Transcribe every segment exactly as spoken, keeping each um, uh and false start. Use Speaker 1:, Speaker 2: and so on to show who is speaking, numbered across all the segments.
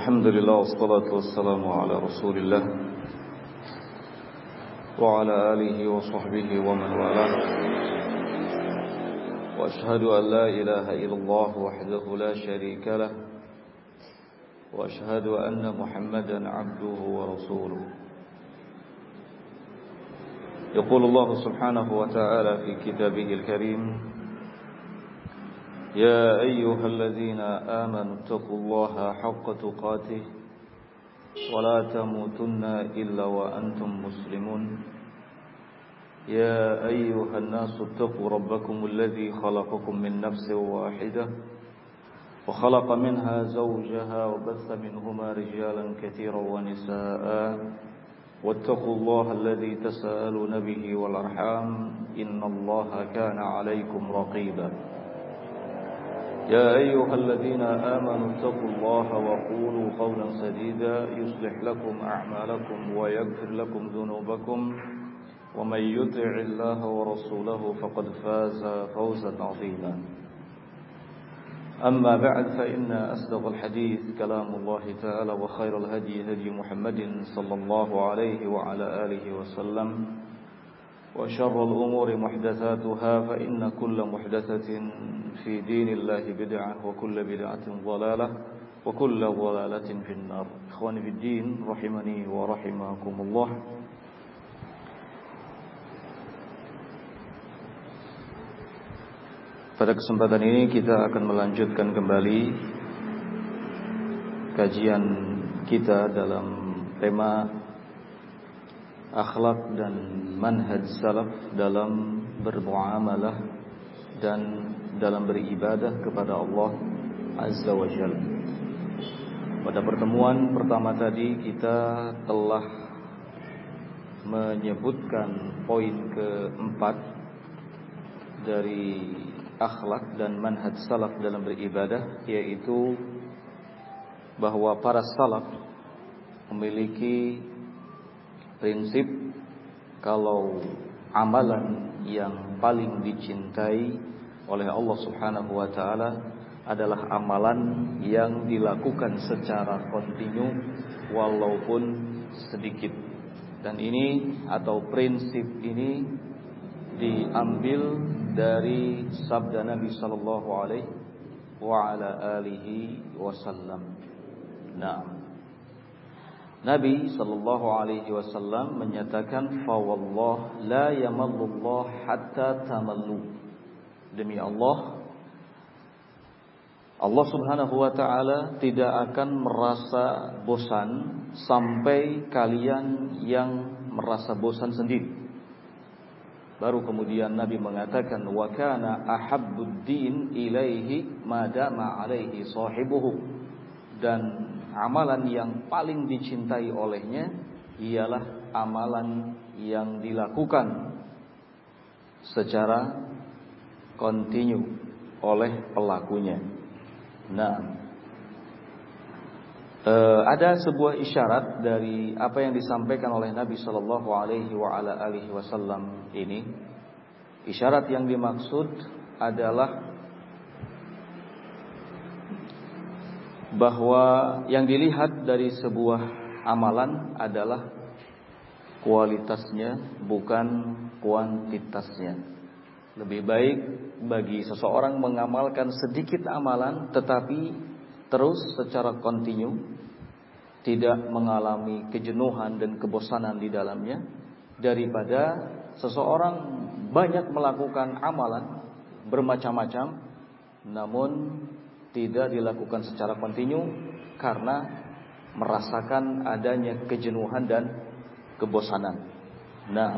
Speaker 1: Alhamdulillah wassalatu wassalamu ala Rasulillah wa ala alihi wa sahbihi wa man walah. Wa ashhadu an la ilaha illallah wahdahu la sharika lah wa ashhadu anna Muhammadan abduhu wa rasuluh. Yaqulu Allah subhanahu wa ta'ala fi kitabihil karim: يا أيها الذين آمنوا اتقوا الله حق تقاته ولا تموتن إلا وأنتم مسلمون يا أيها الناس اتقوا ربكم الذي خلقكم من نفس واحدة وخلق منها زوجها وبث منهما رجالا كثيرا ونساء واتقوا الله الذي تساءلون به والأرحام إن الله كان عليكم رقيبا يا أيها الذين آمنوا اتقوا الله وقولوا قولا سديدا يصلح لكم أعمالكم ويغفر لكم ذنوبكم ومن يطع الله ورسوله فقد فاز فوزا عظيما أما بعد فإن أصدق الحديث كلام الله تعالى وخير الهدي هدي محمد صلى الله عليه وعلى آله وسلم وشر الأمور محدثاتها فإن كل محدثة في دين الله بدعة وكل بدعة ضلالة وكل ضلالة في النار. إخواني في الدين رحمني ورحمكم الله. Pada kesempatan ini kita akan melanjutkan kembali kajian kita dalam tema akhlak dan manhaj salaf dalam bermuamalah dan dalam beribadah kepada Allah Azza wa Jalla. Pada pertemuan pertama tadi kita telah menyebutkan poin keempat dari akhlak dan manhaj salaf dalam beribadah, yaitu bahwa para salaf memiliki prinsip kalau amalan yang paling dicintai oleh Allah Subhanahu wa taala adalah amalan yang dilakukan secara kontinu walaupun sedikit. Dan ini atau prinsip ini diambil dari sabda Nabi sallallahu alaihi wa ala alihi wasallam. Nah, Nabi sallallahu alaihi wasallam menyatakan, fa wallah la yamallullah hatta tamallu. Demi Allah, Allah Subhanahu wa taala tidak akan merasa bosan sampai kalian yang merasa bosan sendiri. Baru kemudian Nabi mengatakan, wa kana ahabbud din ilaihi ma dama alaihi sahibuhu. Dan amalan yang paling dicintai olehnya ialah amalan yang dilakukan secara kontinu oleh pelakunya. Nah, e, ada sebuah isyarat dari apa yang disampaikan oleh Nabi Shallallahu Alaihi Wasallam ini. Isyarat yang dimaksud adalah bahwa yang dilihat dari sebuah amalan adalah kualitasnya, bukan kuantitasnya. Lebih baik bagi seseorang mengamalkan sedikit amalan tetapi terus secara kontinu, tidak mengalami kejenuhan dan kebosanan di dalamnya, daripada seseorang banyak melakukan amalan bermacam-macam namun tidak dilakukan secara kontinu karena merasakan adanya kejenuhan dan kebosanan. Nah,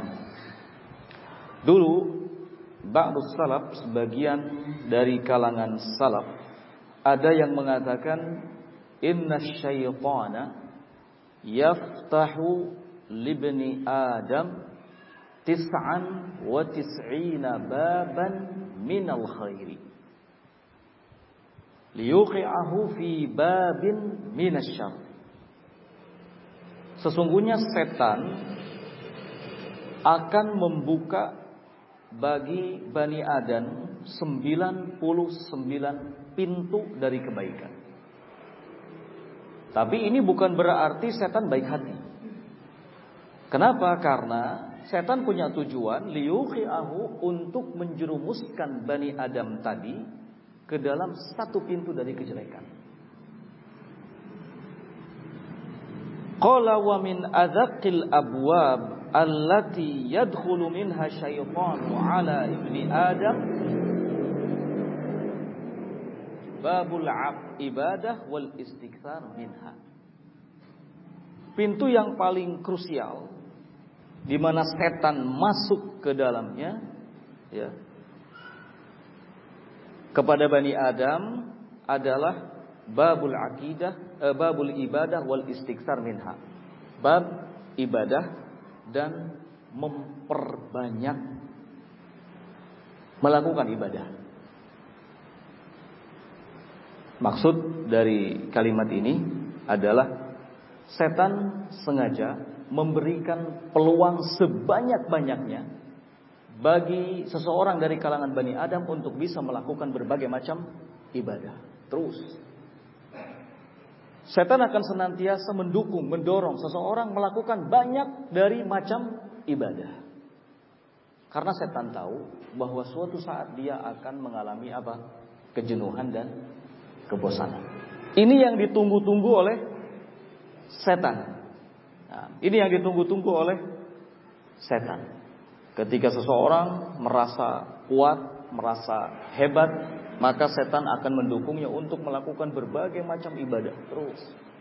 Speaker 1: dulu ba'dus salaf, sebagian dari kalangan salaf, ada yang mengatakan inna syaitana yaftahu libni adam tis'an wa tis'ina baban minal khairi liyuqi'ahu fi babin minasyarr. Sesungguhnya setan akan membuka bagi Bani Adam sembilan puluh sembilan pintu dari kebaikan. Tapi ini bukan berarti setan baik hati. Kenapa? Karena setan punya tujuan liyuqi'ahu, untuk menjerumuskan Bani Adam tadi ke dalam satu pintu dari kejelekan. Qala wa min adzaqil abwab allati yadkhulu minha syaitanu ala ibni Adam babul ibadah wal istikthar minha. Pintu yang paling krusial di mana setan masuk ke dalamnya, ya, kepada Bani Adam adalah babul akidah, eh, babul ibadah wal istikthar minha. Bab ibadah dan memperbanyak melakukan ibadah. Maksud dari kalimat ini adalah setan sengaja memberikan peluang sebanyak-banyaknya bagi seseorang dari kalangan Bani Adam untuk bisa melakukan berbagai macam ibadah. Terus setan akan senantiasa mendukung, mendorong seseorang melakukan banyak dari macam ibadah. Karena setan tahu bahwa suatu saat dia akan mengalami apa? Kejenuhan dan kebosanan. Ini yang ditunggu-tunggu oleh setan. Nah, ini yang ditunggu-tunggu oleh setan. Ketika seseorang merasa kuat, merasa hebat, maka setan akan mendukungnya untuk melakukan berbagai macam ibadah terus.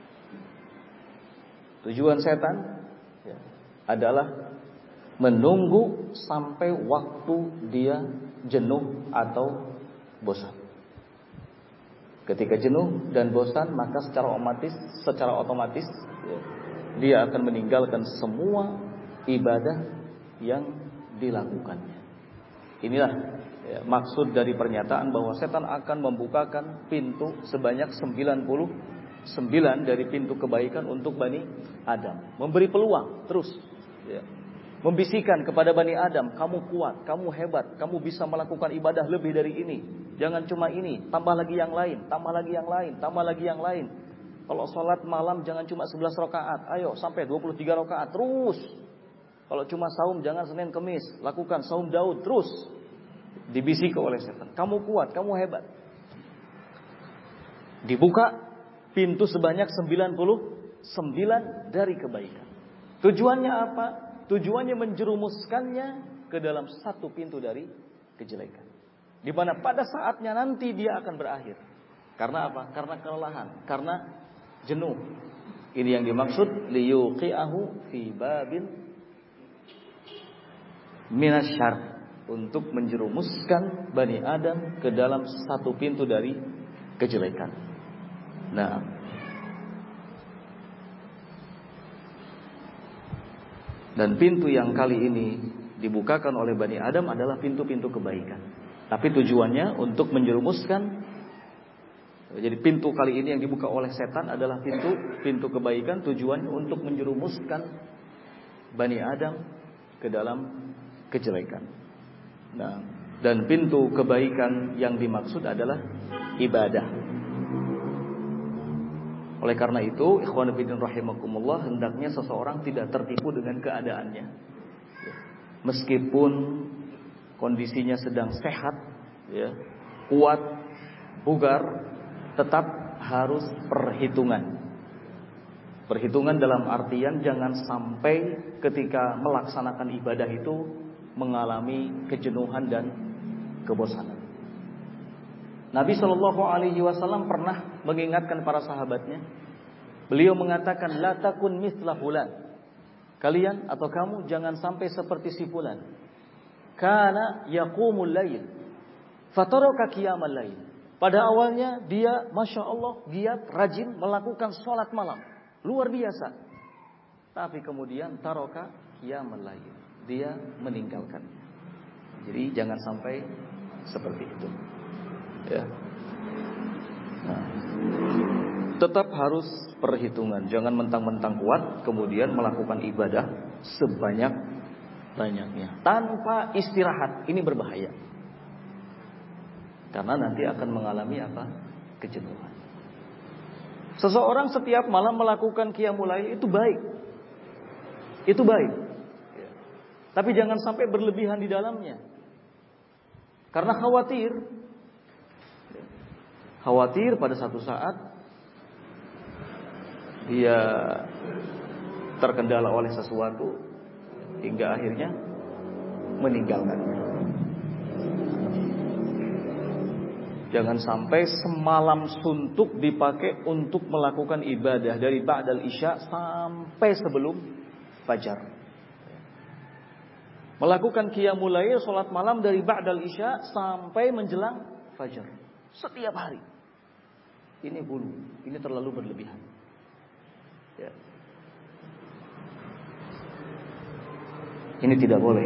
Speaker 1: Tujuan setan, ya, adalah menunggu sampai waktu dia jenuh atau bosan. Ketika jenuh dan bosan, maka secara otomatis, secara otomatis, ya, dia akan meninggalkan semua ibadah yang dilakukannya. Inilah, ya, maksud dari pernyataan bahwa setan akan membukakan pintu sebanyak sembilan puluh sembilan dari pintu kebaikan untuk Bani Adam. Memberi peluang terus, ya, membisikkan kepada Bani Adam, kamu kuat, kamu hebat, kamu bisa melakukan ibadah lebih dari ini. Jangan cuma ini, tambah lagi yang lain, tambah lagi yang lain, tambah lagi yang lain. Kalau sholat malam jangan cuma sebelas rakaat, ayo sampai dua puluh tiga rakaat terus. Kalau cuma saum jangan Senin Kemis, lakukan saum Daud terus. Dibisiki oleh setan, kamu kuat, kamu hebat. Dibuka pintu sebanyak sembilan puluh sembilan dari kebaikan. Tujuannya apa? Tujuannya menjerumuskannya ke dalam satu pintu dari kejelekan, di mana pada saatnya nanti dia akan berakhir. Karena apa? Karena kelelahan, karena jenuh. Ini yang dimaksud liyuqi'ahu fi babin minasyarr, untuk menjerumuskan Bani Adam ke dalam satu pintu dari kejelekan. Nah, dan pintu yang kali ini dibukakan oleh Bani Adam adalah pintu-pintu kebaikan. Tapi tujuannya untuk menjerumuskan. Jadi pintu kali ini yang dibuka oleh setan adalah pintu pintu kebaikan, tujuannya untuk menjerumuskan Bani Adam ke dalam kejelekan. Nah, dan pintu kebaikan yang dimaksud adalah ibadah. Oleh karena itu, ikhwan fillah rahimakumullah, hendaknya seseorang tidak tertipu dengan keadaannya. Meskipun kondisinya sedang sehat, ya, kuat, bugar, tetap harus perhitungan. Perhitungan dalam artian jangan sampai ketika melaksanakan ibadah itu mengalami kejenuhan dan kebosanan. Nabi Shallallahu Alaihi Wasallam pernah mengingatkan para sahabatnya. Beliau mengatakan, la takun mithla fulan. Kalian atau kamu jangan sampai seperti si fulan. Kana yaqumul lail, fataraka qiyamal lail. Pada awalnya dia, masya Allah, giat, rajin melakukan sholat malam, luar biasa. Tapi kemudian taroka qiyamal lail, dia meninggalkannya. Jadi jangan sampai seperti itu. Ya. Nah, tetap harus perhitungan, jangan mentang-mentang kuat kemudian melakukan ibadah sebanyak-banyaknya tanpa istirahat. Ini berbahaya. Karena nanti akan mengalami apa? Kejenuhan. Seseorang setiap malam melakukan qiyamul lail itu baik. Itu baik. Tapi jangan sampai berlebihan di dalamnya. Karena khawatir Khawatir pada satu saat dia terkendala oleh sesuatu hingga akhirnya meninggalkannya. Jangan sampai semalam suntuk dipakai untuk melakukan ibadah dari ba'dal isya sampai sebelum fajar. Melakukan qiyamul lail, salat malam dari ba'dal isya sampai menjelang fajar. Setiap hari. Ini bulu, ini terlalu berlebihan. Ya. Ini tidak boleh.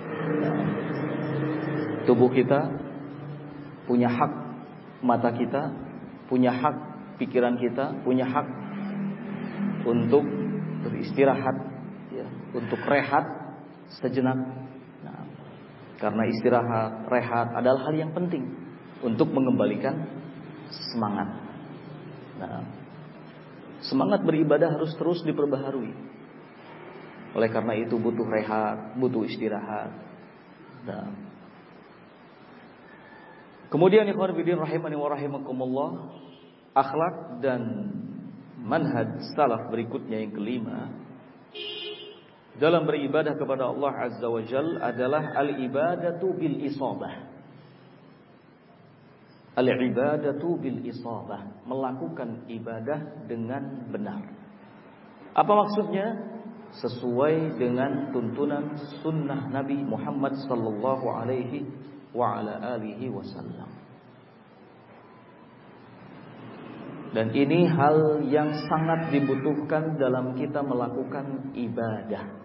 Speaker 1: Tubuh kita punya hak, mata kita punya hak, pikiran kita punya hak untuk beristirahat, ya, untuk rehat sejenak. Nah, karena istirahat, rehat adalah hal yang penting untuk mengembalikan semangat. Nah, semangat beribadah harus terus diperbaharui. Oleh karena itu butuh rehat, butuh istirahat. Nah, kemudian ikhwan fillah rahimani wa rahimakumullah, akhlak dan manhaj salaf berikutnya yang kelima dalam beribadah kepada Allah Azza wa Jalla adalah al-ibadatu bil isabah. Al-ibadatu bil isabah, melakukan ibadah dengan benar. Apa maksudnya? Sesuai dengan tuntunan sunnah Nabi Muhammad sallallahu alaihi wa ala alihi wasallam. Dan ini hal yang sangat dibutuhkan dalam kita melakukan ibadah.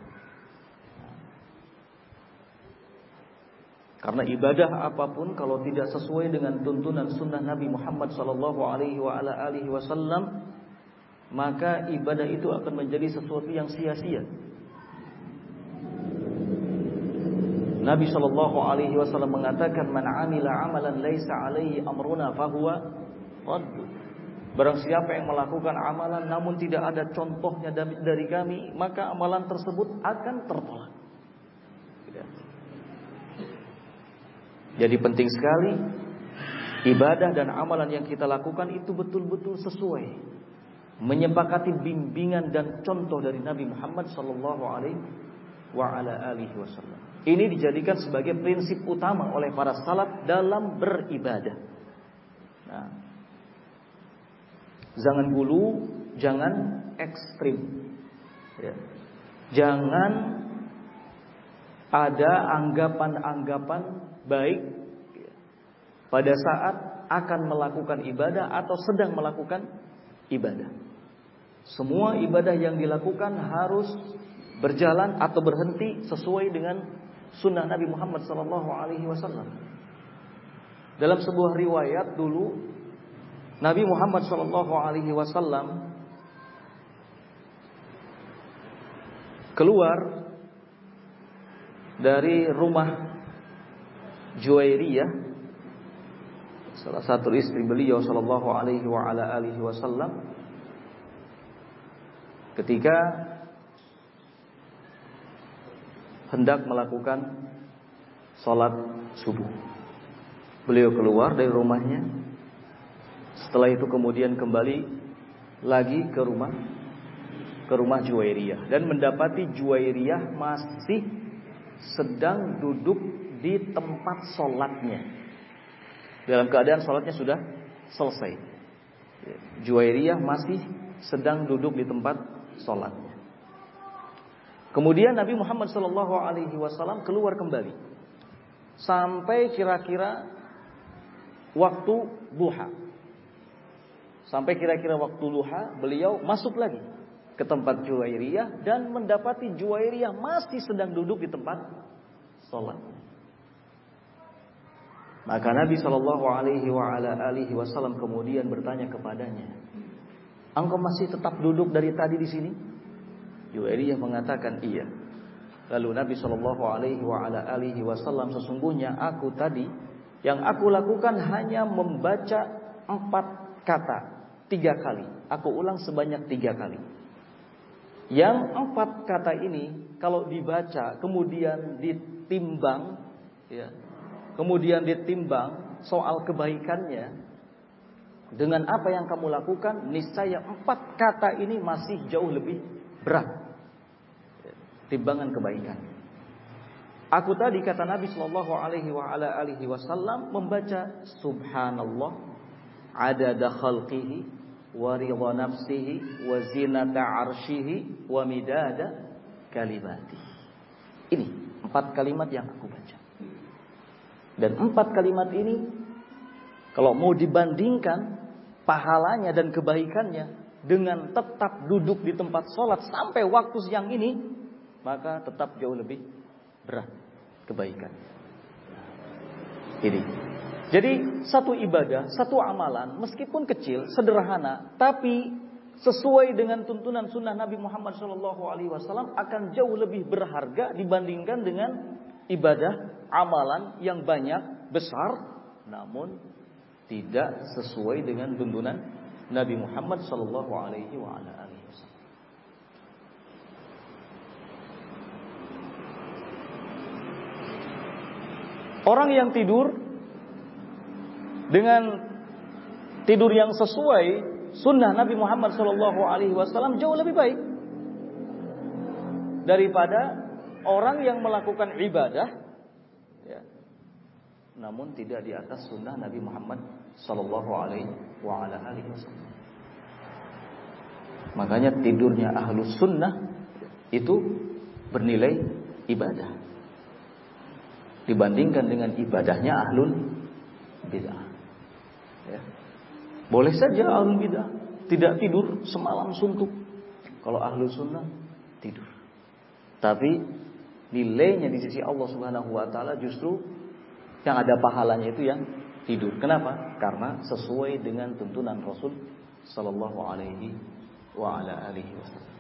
Speaker 1: Karena ibadah apapun kalau tidak sesuai dengan tuntunan sunnah Nabi Muhammad sallallahu alaihi wa ala alihi wasallam, maka ibadah itu akan menjadi sesuatu yang sia-sia. Nabi sallallahu alaihi wasallam mengatakan, "Man 'amila 'amalan laisa 'alaihi amruna fahuwa radd." Barang siapa yang melakukan amalan namun tidak ada contohnya dari kami, maka amalan tersebut akan tertolak. Jadi penting sekali ibadah dan amalan yang kita lakukan itu betul-betul sesuai, menyepakati bimbingan dan contoh dari Nabi Muhammad sallallahu alaihi wa ala alihi wasallam. Ini dijadikan sebagai prinsip utama oleh para salaf dalam beribadah. Nah, jangan gulu, jangan ekstrim. Ya. Jangan ada anggapan-anggapan baik pada saat akan melakukan ibadah atau sedang melakukan ibadah. Semua ibadah yang dilakukan harus berjalan atau berhenti sesuai dengan sunnah Nabi Muhammad sallallahu alaihi wasallam. Dalam sebuah riwayat dulu, Nabi Muhammad sallallahu alaihi wasallam keluar dari rumah Juwairiyah, salah satu istri beliau sallallahu alaihi wa ala alihi wasallam, ketika hendak melakukan salat subuh. Beliau keluar dari rumahnya. Setelah itu kemudian kembali lagi ke rumah ke rumah Juwairiyah dan mendapati Juwairiyah masih sedang duduk di tempat sholatnya, dalam keadaan sholatnya sudah selesai. Juwairiyah masih sedang duduk di tempat sholatnya. Kemudian Nabi Muhammad sallallahu alaihi wasallam keluar kembali sampai kira-kira waktu duha. Sampai kira-kira waktu duha, beliau masuk lagi ke tempat Juwairiyah dan mendapati Juwairiyah masih sedang duduk di tempat sholat. Maka Nabi sallallahu alaihi wa ala alihi wasallam kemudian bertanya kepadanya, "Engkau masih tetap duduk dari tadi di sini?" Juwairiyah mengatakan, "Iya." Lalu Nabi sallallahu alaihi wa ala alihi wasallam, "Sesungguhnya aku tadi yang aku lakukan hanya membaca empat kata
Speaker 2: tiga kali. Aku ulang sebanyak tiga kali. Yang empat kata ini kalau dibaca kemudian ditimbang, ya, kemudian ditimbang soal kebaikannya dengan apa yang kamu lakukan, niscaya empat kata ini masih jauh lebih berat timbangan kebaikan. Aku tadi kata Nabi Shallallahu Alaihi Wasallam membaca Subhanallah adada khalqihi wa ridha nafsihi wa zinata arshihi wa midada kalimatihi. Ini empat kalimat yang aku baca. Dan empat kalimat ini kalau mau dibandingkan pahalanya dan kebaikannya dengan tetap duduk di tempat sholat sampai waktu siang ini, maka tetap jauh lebih berat kebaikan. Ini. Jadi satu ibadah, satu amalan meskipun kecil, sederhana, tapi sesuai dengan tuntunan sunnah Nabi Muhammad shallallahu alaihi wasallam akan jauh lebih berharga dibandingkan dengan ibadah amalan yang banyak, besar, namun tidak sesuai dengan tuntunan Nabi Muhammad shallallahu alaihi wasallam. Orang yang tidur dengan tidur yang sesuai sunnah Nabi Muhammad shallallahu alaihi wasallam jauh lebih baik daripada orang yang melakukan ibadah, ya, namun tidak di atas sunnah Nabi Muhammad shallallahu alaihi wasallam. Makanya tidurnya ahlus sunnah itu bernilai ibadah dibandingkan dengan ibadahnya ahlul bid'ah. Ya. Boleh saja ahlul bidah tidak tidur semalam suntuk. Kalau ahlus sunnah tidur. Tapi nilainya di sisi Allah Subhanahu wa taala justru yang ada pahalanya itu yang tidur. Kenapa? Karena sesuai dengan tuntunan Rasul sallallahu alaihi wa ala alihi wasallam.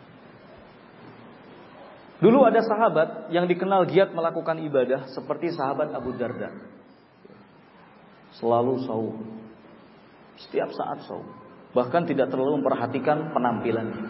Speaker 2: Dulu ada sahabat yang dikenal giat melakukan ibadah seperti sahabat Abu Darda. Selalu saum. Setiap saat saum. Bahkan tidak terlalu memperhatikan penampilannya.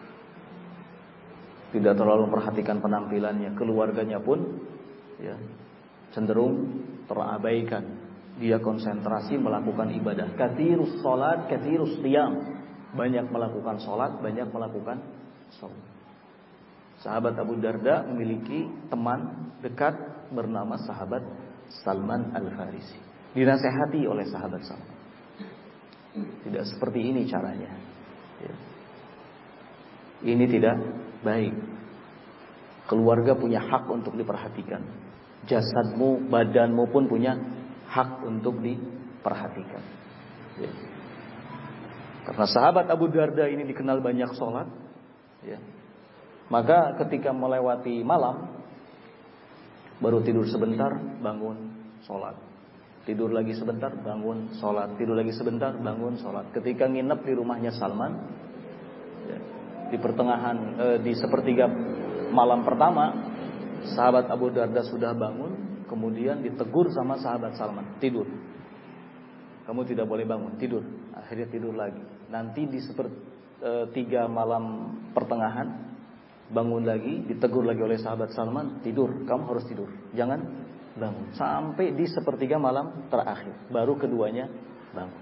Speaker 2: Tidak terlalu memperhatikan penampilannya. Keluarganya pun ya, cenderung terabaikan. Dia konsentrasi melakukan ibadah. Katsirus salat, katsirus qiyam. Banyak melakukan salat, banyak melakukan saum. Sahabat Abu Darda memiliki teman dekat bernama sahabat Salman Al-Farisi. Dinasehati oleh sahabat Salman. Tidak seperti ini caranya. Ya. Ini tidak baik. Keluarga punya hak untuk diperhatikan. Jasadmu, badanmu pun punya hak untuk diperhatikan. Ya. Karena sahabat Abu Darda ini dikenal banyak sholat. Ya. Maka ketika melewati malam, baru tidur sebentar, bangun sholat. Tidur lagi sebentar, bangun sholat. Tidur lagi sebentar, bangun sholat. Ketika nginep di rumahnya Salman, ya, di pertengahan, eh, di sepertiga malam pertama, sahabat Abu Darda sudah bangun. Kemudian ditegur sama sahabat Salman, tidur. Kamu tidak boleh bangun, tidur. Akhirnya tidur lagi. Nanti di sepertiga malam pertengahan, bangun lagi, ditegur lagi oleh sahabat Salman, tidur. Kamu harus tidur, jangan bangun. Sampai di sepertiga malam terakhir, baru keduanya bangun.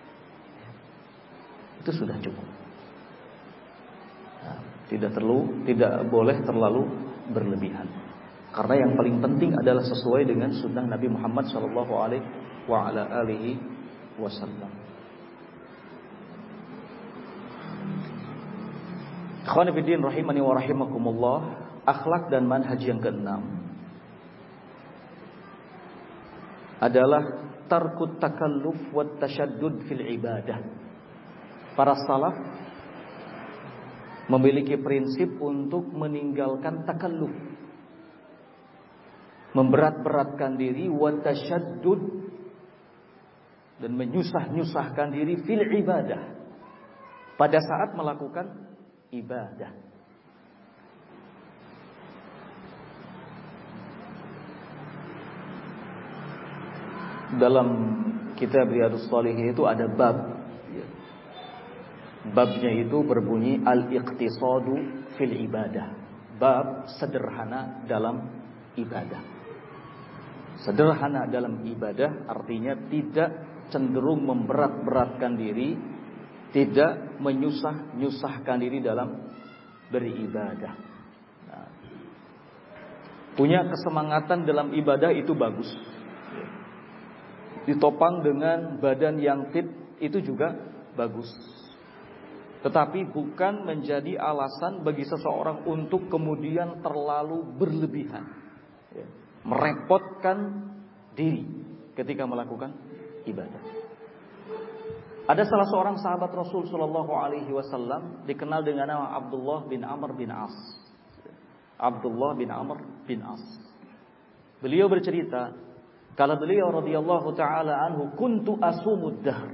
Speaker 2: Itu sudah cukup. Nah, tidak terlalu, tidak boleh terlalu berlebihan. Karena yang paling penting adalah sesuai dengan sunnah Nabi Muhammad Shallallahu Alaihi Wasallam. Ikhwan fillah rahimani wa rahimakumullah, akhlak dan manhaj yang keenam adalah tarkut takalluf wa tashaddud fil ibadah. Para salaf memiliki prinsip untuk meninggalkan takalluf, memberat-beratkan diri, wa tashaddud, dan menyusah-nyusahkan diri fil ibadah, pada saat melakukan ibadah. Dalam kitab Riyadhus Shalihin itu ada bab, ya, babnya itu berbunyi al-iqtisadu fil ibadah. Bab sederhana dalam ibadah. Sederhana dalam ibadah artinya tidak cenderung memberat-beratkan diri, tidak menyusah-nyusahkan diri dalam beribadah. Nah, punya kesemangatan dalam ibadah itu bagus. Ditopang dengan badan yang fit itu juga bagus. Tetapi bukan menjadi alasan bagi seseorang untuk kemudian terlalu berlebihan, merepotkan diri ketika melakukan ibadah. Ada salah seorang sahabat Rasul Shallallahu Alaihi Wasallam dikenal dengan nama Abdullah bin Amr bin As. Abdullah bin Amr bin As. Beliau bercerita, kalau beliau radhiyallahu taala anhu, kuntu asumud dahr.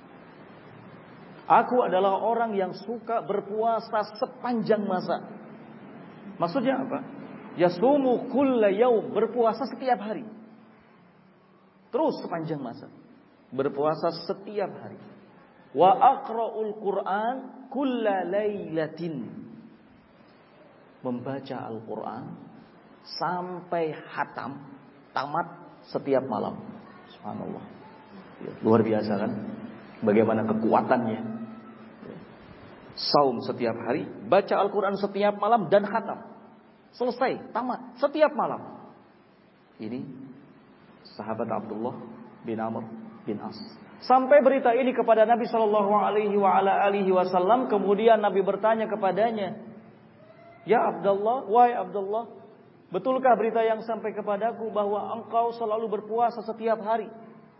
Speaker 2: Aku adalah orang yang suka berpuasa sepanjang masa. Maksudnya apa? Yasumu kulla yaum, berpuasa setiap hari. Terus sepanjang masa. Berpuasa setiap hari. Wa aqra'ul Qur'an kulla lailatin. Membaca Al-Qur'an sampai hatam, tamat setiap malam. Subhanallah. Ya, luar biasa kan? Bagaimana kekuatannya. Saum setiap hari, baca Al-Quran setiap malam dan khatam. Selesai, tamat, setiap malam. Ini sahabat Abdullah bin Amr bin As. Sampai berita ini kepada Nabi Shallallahu Alaihi Wasallam. Kemudian Nabi bertanya kepadanya, Ya Abdullah, wahai Abdullah, betulkah berita yang sampai kepadaku bahwa engkau selalu berpuasa setiap hari?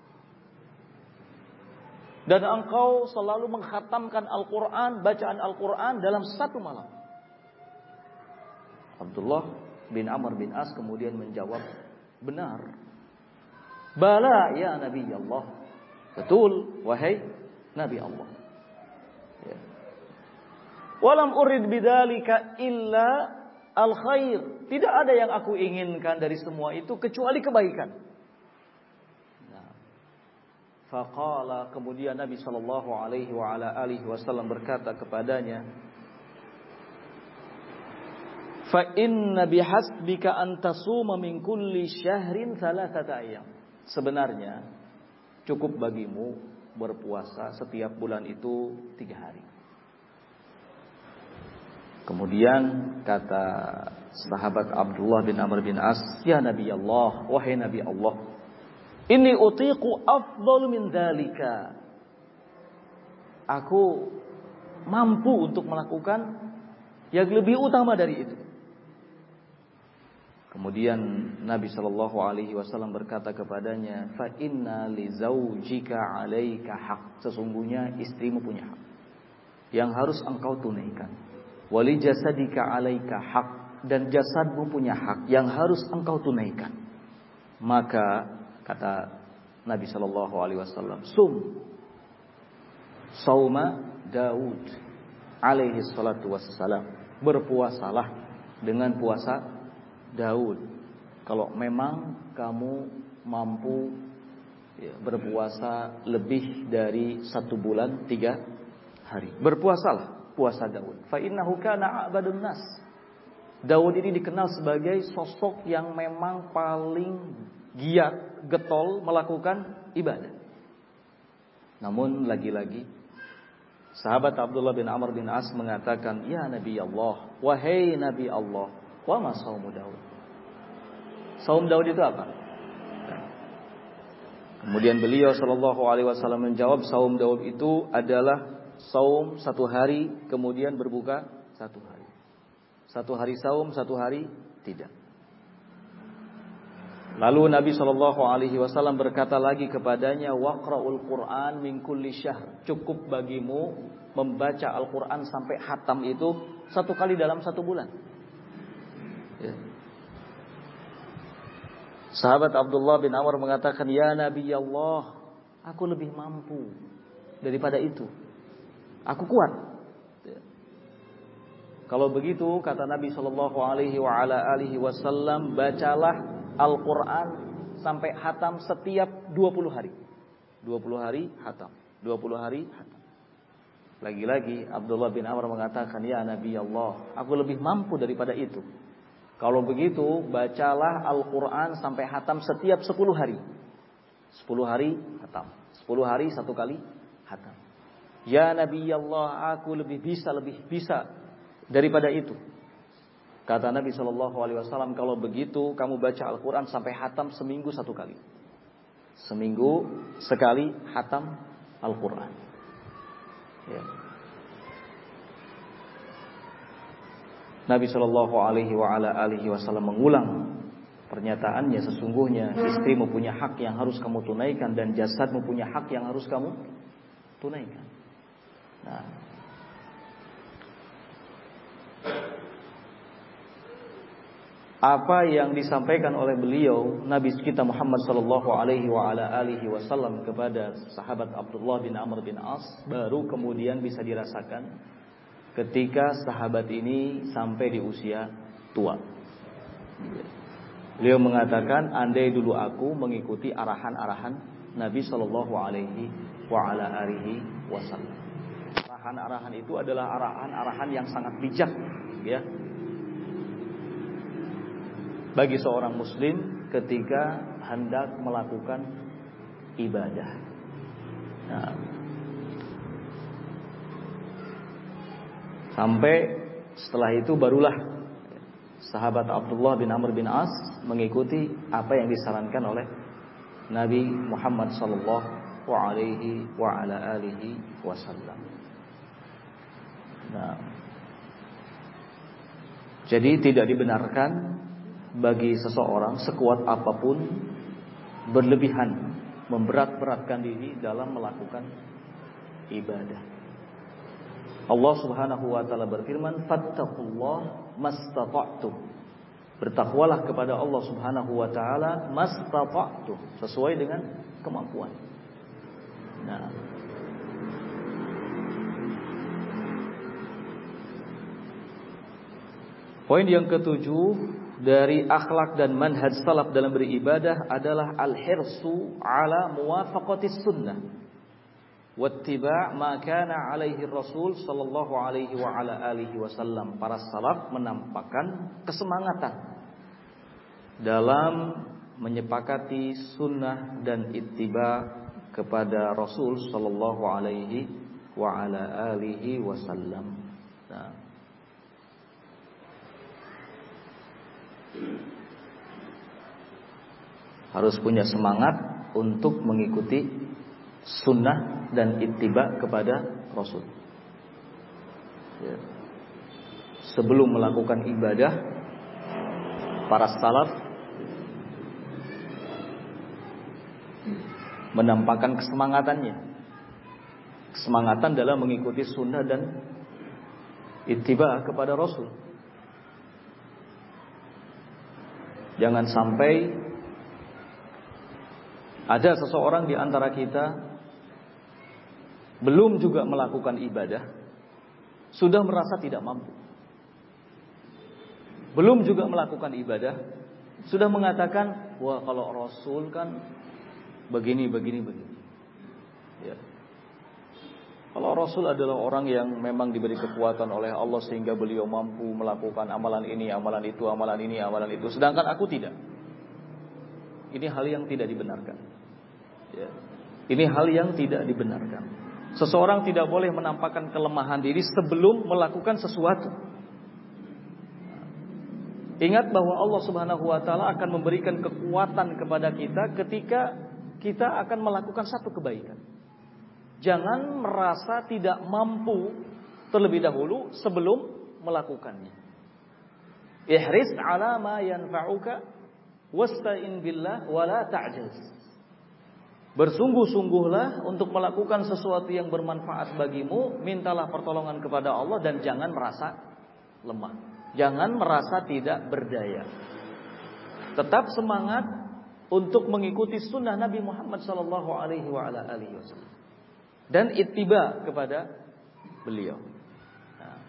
Speaker 2: Dan engkau selalu mengkhatamkan Al-Quran, bacaan Al-Quran dalam satu malam. Abdullah bin Amr bin As kemudian menjawab, benar. Bala ya Nabi Allah. Betul, wahai Nabi Allah. Ya. Walam urid bidzalika illa al-khair. Tidak ada yang aku inginkan dari semua itu kecuali kebaikan. Faqala, kemudian Nabi sallallahu alaihi wa ala alihi wasallam berkata kepadanya, fa inna bihasbika an tasuma min kulli syahrin thalathata ayyam. Sebenarnya cukup bagimu berpuasa setiap bulan itu tiga hari. Kemudian kata sahabat Abdullah bin Amr bin As, ya Nabi Allah, wahai Nabi Allah, Inni utiqu afdal min dzalika. Aku mampu untuk melakukan yang lebih utama dari itu. Kemudian Nabi Shallallahu Alaihi Wasallam berkata kepadanya, fa inna li zaujika alaika haq. Sesungguhnya istrimu punya hak yang harus engkau tunaikan. Wali jasadika alaika haq, dan jasadmu punya hak yang harus engkau tunaikan. Maka kata Nabi Shallallahu Alaihi Wasallam, sum sauma Daud alaihi salatu wassalam, berpuasalah dengan puasa Daud. Kalau memang kamu mampu ya, berpuasa lebih dari satu bulan tiga hari, berpuasalah puasa Daud. Fa innahu kana a'badun nas. Daud ini dikenal sebagai sosok yang memang paling giat, getol melakukan ibadah. Namun lagi-lagi sahabat Abdullah bin Amr bin As mengatakan, ya Nabi Allah, wahai Nabi Allah, wa ma saumu Daud. Saum Daud itu apa? Kemudian beliau sallallahu alaihi wasallam menjawab, saum Daud itu adalah saum satu hari kemudian berbuka satu hari. Satu hari saum, satu hari tidak. Lalu Nabi Shallallahu Alaihi Wasallam berkata lagi kepadanya, waqra'ul Quran min kulli syahr. Cukup bagimu membaca Al-Quran sampai hatam itu satu kali dalam satu bulan. Ya. Sahabat Abdullah bin Amr mengatakan, ya Nabi Allah, aku lebih mampu daripada itu. Aku kuat. Ya. Kalau begitu kata Nabi Shallallahu Alaihi Wasallam, bacalah Al-Quran sampai hatam setiap dua puluh hari. dua puluh hari hatam. dua puluh hari hatam. Lagi-lagi Abdullah bin Amr mengatakan, "Ya Nabi Allah, aku lebih mampu daripada itu. Kalau begitu, bacalah Al-Quran sampai hatam setiap sepuluh hari. Sepuluh hari hatam. Sepuluh hari satu kali hatam. Ya Nabi Allah, aku lebih bisa, lebih bisa daripada itu." Kata Nabi shallallahu alaihi wasallam, "Kalau begitu, kamu baca Al-Quran sampai hatam seminggu satu kali. Seminggu sekali hatam Al-Quran." Ya. Nabi Shallallahu Alaihi Wasallam mengulang pernyataannya, sesungguhnya istrimu punya hak yang harus kamu tunaikan dan jasadmu punya hak yang harus kamu tunaikan. Nah, apa yang disampaikan oleh beliau Nabi kita Muhammad Shallallahu Alaihi Wasallam kepada sahabat Abdullah bin Amr bin As baru kemudian bisa dirasakan ketika sahabat ini sampai di usia tua. Beliau mengatakan, andai dulu aku mengikuti arahan-arahan Nabi Shallallahu Alaihi Wasallam. Arahan-arahan itu adalah arahan-arahan yang sangat bijak, ya, bagi seorang Muslim ketika hendak melakukan ibadah. Nah, sampai setelah itu barulah sahabat Abdullah bin Amr bin As mengikuti apa yang disarankan oleh Nabi Muhammad sallallahu alaihi wa ala alihi wasallam. Nah, jadi tidak dibenarkan bagi seseorang sekuat apapun berlebihan memberat-beratkan diri dalam melakukan ibadah. Allah Subhanahu wa taala berfirman, "Fattaqullah mastata'tum." Bertakwalah kepada Allah Subhanahu wa taala mastata'tum, sesuai dengan kemampuan. Nah, poin yang ketujuh dari akhlak dan manhaj salaf dalam beribadah adalah al-hirsu ala muwafaqatis sunnah wattiba' ma kana alaihi Rasul sallallahu alaihi wa ala alihi wasallam. Para salaf menampakkan kesemangatan dalam menyepakati sunnah dan ittiba kepada Rasul sallallahu alaihi wa ala alihi wasallam. Nah, harus punya semangat untuk mengikuti sunnah dan ittiba kepada Rasul. Ya. Sebelum melakukan ibadah, para salaf menampakkan kesemangatannya, kesemangatan dalam mengikuti sunnah dan ittiba kepada Rasul. Jangan sampai ada seseorang di antara kita belum juga melakukan ibadah, sudah merasa tidak mampu. Belum juga melakukan ibadah, sudah mengatakan, wah kalau Rasul kan begini, begini, begini. Ya. Kalau Rasul adalah orang yang memang diberi kekuatan oleh Allah sehingga beliau mampu melakukan amalan ini, amalan itu, amalan ini, amalan itu. Sedangkan aku tidak. Ini hal yang tidak dibenarkan. Ya. Ini hal yang tidak dibenarkan. Seseorang tidak boleh menampakkan kelemahan diri sebelum melakukan sesuatu. Ingat bahwa Allah Subhanahu wa taala akan memberikan kekuatan kepada kita ketika kita akan melakukan satu kebaikan. Jangan merasa tidak mampu terlebih dahulu sebelum melakukannya. Ihris 'ala ma yanfa'uka wasta'in billah wa la ta'jaz. Bersungguh-sungguhlah untuk melakukan sesuatu yang bermanfaat bagimu, mintalah pertolongan kepada Allah dan jangan merasa lemah. Jangan merasa tidak berdaya. Tetap semangat untuk mengikuti sunnah Nabi Muhammad sallallahu alaihi wasallam dan ittiba kepada beliau. Nah.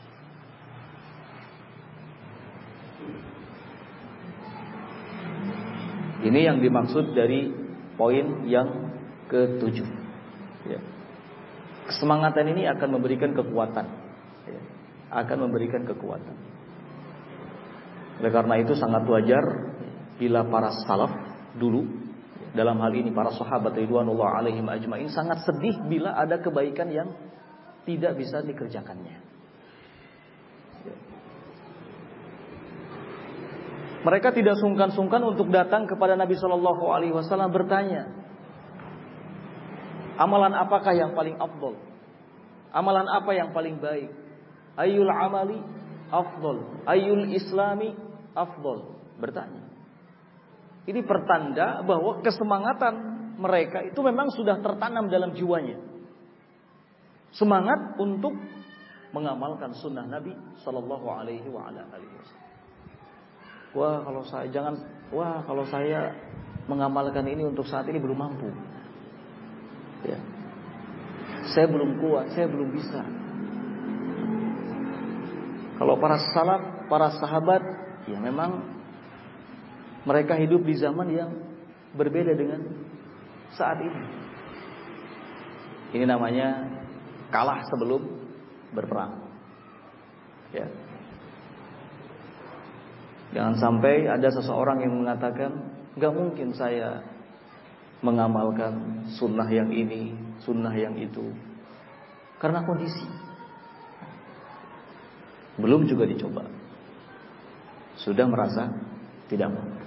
Speaker 2: Ini yang dimaksud dari poin yang ketujuh, ya. Kesemangatan ini akan memberikan kekuatan, ya, akan memberikan kekuatan. Oleh karena itu sangat wajar bila para salaf dulu, dalam hal ini para sahabat ridwanullah alaihim ajmain, sangat sedih bila ada kebaikan yang tidak bisa dikerjakannya. Mereka tidak sungkan-sungkan untuk datang kepada Nabi Shallallahu Alaihi Wasallam bertanya, amalan apakah yang paling afdol? Amalan apa yang paling baik? Ayyul amali afdol? Ayyul islami afdol? Bertanya. Ini pertanda bahwa kesemangatan mereka itu memang sudah tertanam dalam jiwanya. Semangat untuk mengamalkan sunnah Nabi Sallallahu Alaihi Wasallam. Wah kalau saya jangan, wah kalau saya mengamalkan ini untuk saat ini belum mampu. Ya. Saya belum kuat, saya belum bisa. Kalau para salaf, para sahabat, ya memang mereka hidup di zaman yang berbeda dengan saat ini. Ini namanya kalah sebelum berperang. Ya. Jangan sampai ada seseorang yang mengatakan, gak mungkin saya mengamalkan sunnah yang ini, sunnah yang itu, karena kondisi. Belum juga dicoba, sudah merasa tidak mampu.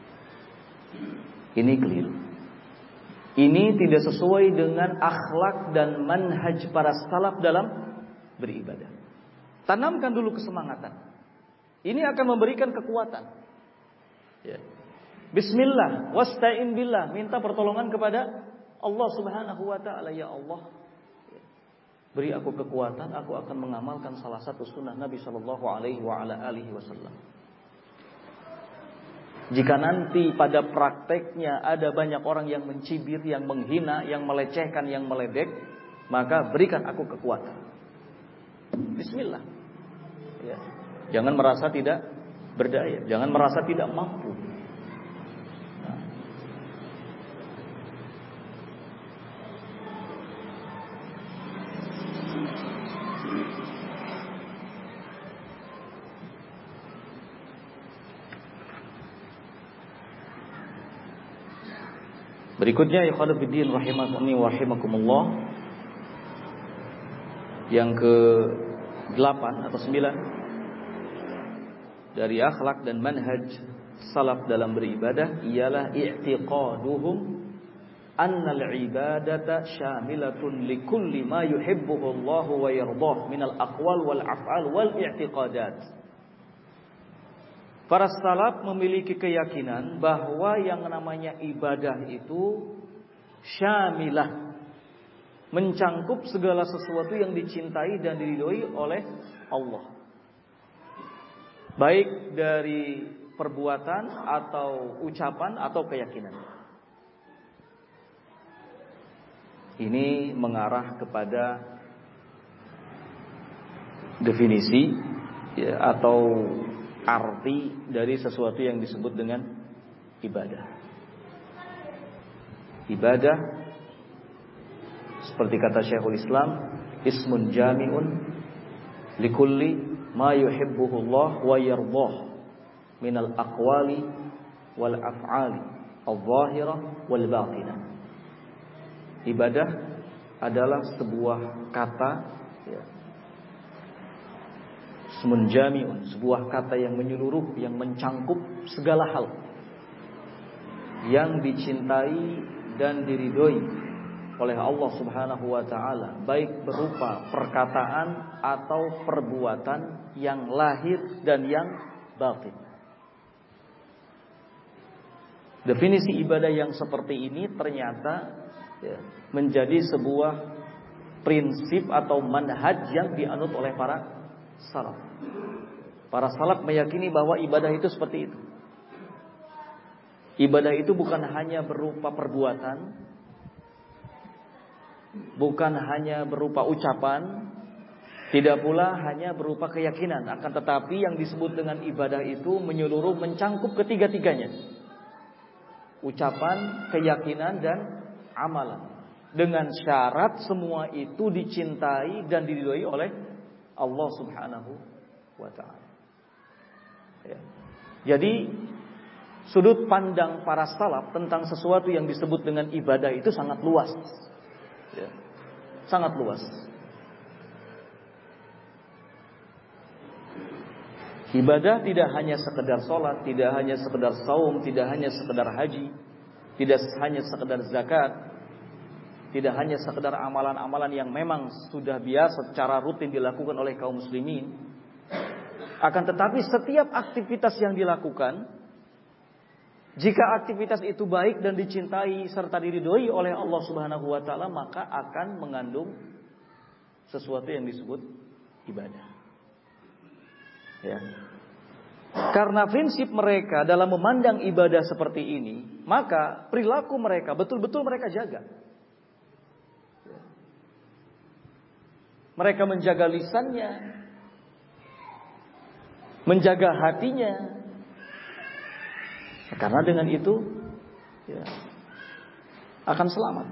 Speaker 2: Ini keliru. Ini tidak sesuai dengan akhlak dan manhaj para salaf dalam beribadah. Tanamkan dulu kesemangatan. Ini akan memberikan kekuatan. Ya. Bismillah, wasta'in billah, minta pertolongan kepada Allah Subhanahu wa taala. Ya Allah, beri aku kekuatan, aku akan mengamalkan salah satu sunnah Nabi sallallahu alaihi wa ala alihi wasallam. Jika nanti pada prakteknya ada banyak orang yang mencibir, yang menghina, yang melecehkan, yang meledek, maka berikan aku kekuatan. Bismillah. Ya. Jangan merasa tidak berdaya, jangan merasa tidak mampu. Berikutnya ikhwan fillah rahimani wa rahimakumullah, yang ke delapan atau sembilan dari akhlak dan manhaj salaf dalam beribadah ialah i'tiqaduhum annal ibadata syamilatun likulli ma yuhibbuhu Allah wa yardah minal aqwal wal af'al wal i'tiqadat. Para salaf memiliki keyakinan bahwa yang namanya ibadah itu syamilah, mencangkup segala sesuatu yang dicintai dan diridhoi oleh Allah, baik dari perbuatan atau ucapan atau keyakinan. Ini mengarah kepada definisi ya, atau arti dari sesuatu yang disebut dengan ibadah. Ibadah, seperti kata Syekhul Islam, ismun jami'un likulli ma yuhibbuhu Allah wa yardah minal aqwali wal af'ali al-zahirah wal batinah. Ibadah adalah sebuah kata ya, ismun jami'un, sebuah kata yang menyeluruh, yang mencangkup segala hal yang dicintai dan diridhoi oleh Allah Subhanahu wa taala, baik berupa perkataan atau perbuatan yang lahir dan yang batin. Definisi ibadah yang seperti ini ternyata ya, menjadi sebuah prinsip atau manhaj yang dianut oleh para salaf. Para salaf meyakini bahwa ibadah itu seperti itu. Ibadah itu bukan hanya berupa perbuatan, bukan hanya berupa ucapan, tidak pula hanya berupa keyakinan, akan tetapi yang disebut dengan ibadah itu menyeluruh, mencangkup ketiga-tiganya. Ucapan, keyakinan, dan amalan. dengan syarat semua itu dicintai dan diridhoi oleh Allah Subhanahu wa taala. Ya. Jadi sudut pandang para salaf tentang sesuatu yang disebut dengan ibadah itu sangat luas. Ya. Sangat luas. Ibadah tidak hanya sekedar sholat, tidak hanya sekedar saum, tidak hanya sekedar haji, tidak hanya sekedar zakat, tidak hanya sekedar amalan-amalan yang memang sudah biasa secara rutin dilakukan oleh kaum muslimin. Akan tetapi setiap aktivitas yang dilakukan, jika aktivitas itu baik dan dicintai serta diridhoi oleh Allah Subhanahu wa taala, maka akan mengandung sesuatu yang disebut ibadah. Ya. Karena prinsip mereka dalam memandang ibadah seperti ini, maka perilaku mereka betul-betul mereka jaga. Ya. Mereka menjaga lisannya, menjaga hatinya. Karena dengan itu ya, akan selamat.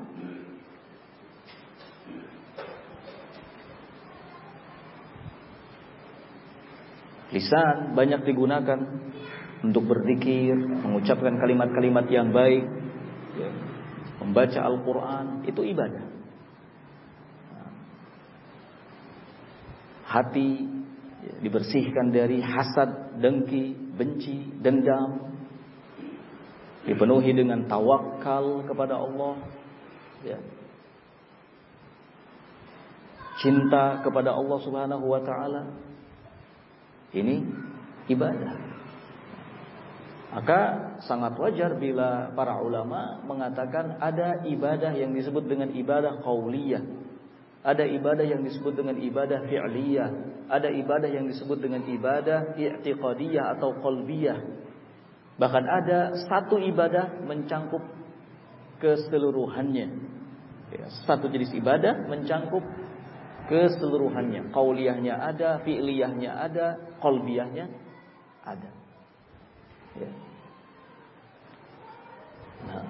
Speaker 2: Lisan banyak digunakan untuk berzikir, mengucapkan kalimat-kalimat yang baik, ya, membaca Al-Quran, itu ibadah. Hati ya, dibersihkan dari hasad, dengki, benci, dendam, dipenuhi dengan tawakal kepada Allah, ya, cinta kepada Allah Subhanahu wa taala. Ini ibadah. Maka sangat wajar bila para ulama mengatakan ada ibadah yang disebut dengan ibadah qauliyah, ada ibadah yang disebut dengan ibadah fi'liyah, ada ibadah yang disebut dengan ibadah i'tiqadiyah atau qalbiyah. Bahkan ada satu ibadah mencangkup keseluruhannya. Ya, satu jenis ibadah mencangkup keseluruhannya. Qauliyahnya ada, fi'liyahnya ada, qalbiyahnya ada. Ya. Nah.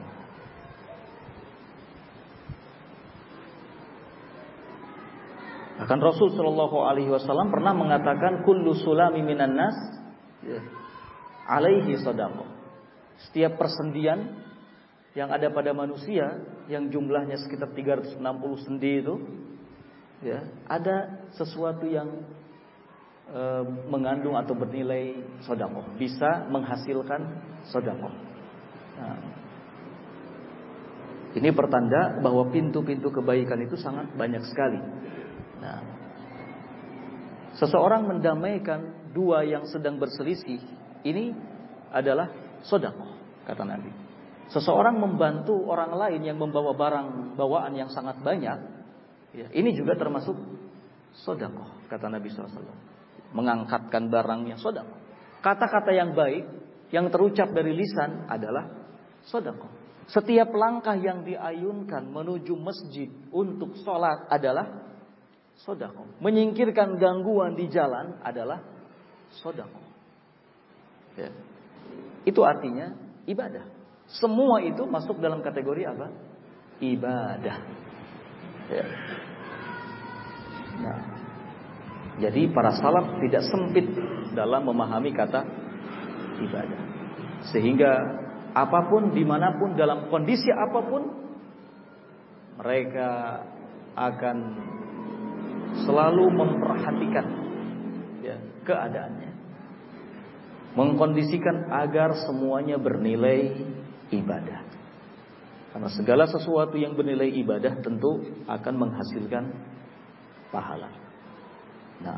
Speaker 2: Akan Rasul sallallahu alaihi wasallam pernah mengatakan kullu sulami minan nas ya, alaihi shadaqah. Setiap persendian yang ada pada manusia yang jumlahnya sekitar tiga ratus enam puluh sendi itu, ya, ada sesuatu yang e, mengandung atau bernilai sedekah, bisa menghasilkan sedekah. Nah, ini pertanda bahwa pintu-pintu kebaikan itu sangat banyak sekali. Nah, seseorang mendamaikan dua yang sedang berselisih, ini adalah sedekah, kata Nabi. Seseorang membantu orang lain yang membawa barang bawaan yang sangat banyak, ya, ini juga termasuk sedekah, kata Nabi shallallahu alaihi wasallam. Mengangkatkan barangnya sedekah. Kata-kata yang baik yang terucap dari lisan adalah sedekah. Setiap langkah yang diayunkan menuju masjid untuk sholat adalah sedekah. Menyingkirkan gangguan di jalan adalah sedekah. Ya. Itu artinya ibadah. Semua itu masuk dalam kategori apa? Ibadah. Ya. Nah, jadi para salaf tidak sempit dalam memahami kata ibadah, sehingga apapun, dimanapun, dalam kondisi apapun, mereka akan selalu memperhatikan ya, keadaannya, mengkondisikan agar semuanya bernilai ibadah. Karena segala sesuatu yang bernilai ibadah tentu akan menghasilkan pahala. Nah,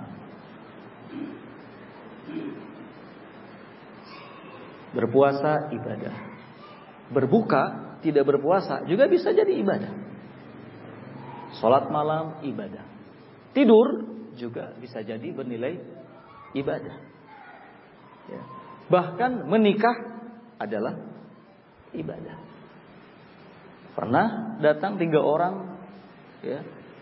Speaker 2: berpuasa ibadah, berbuka tidak berpuasa juga bisa jadi ibadah. Sholat malam ibadah, tidur juga bisa jadi bernilai ibadah. Ya. Bahkan menikah adalah ibadah. Pernah datang tiga orang ya,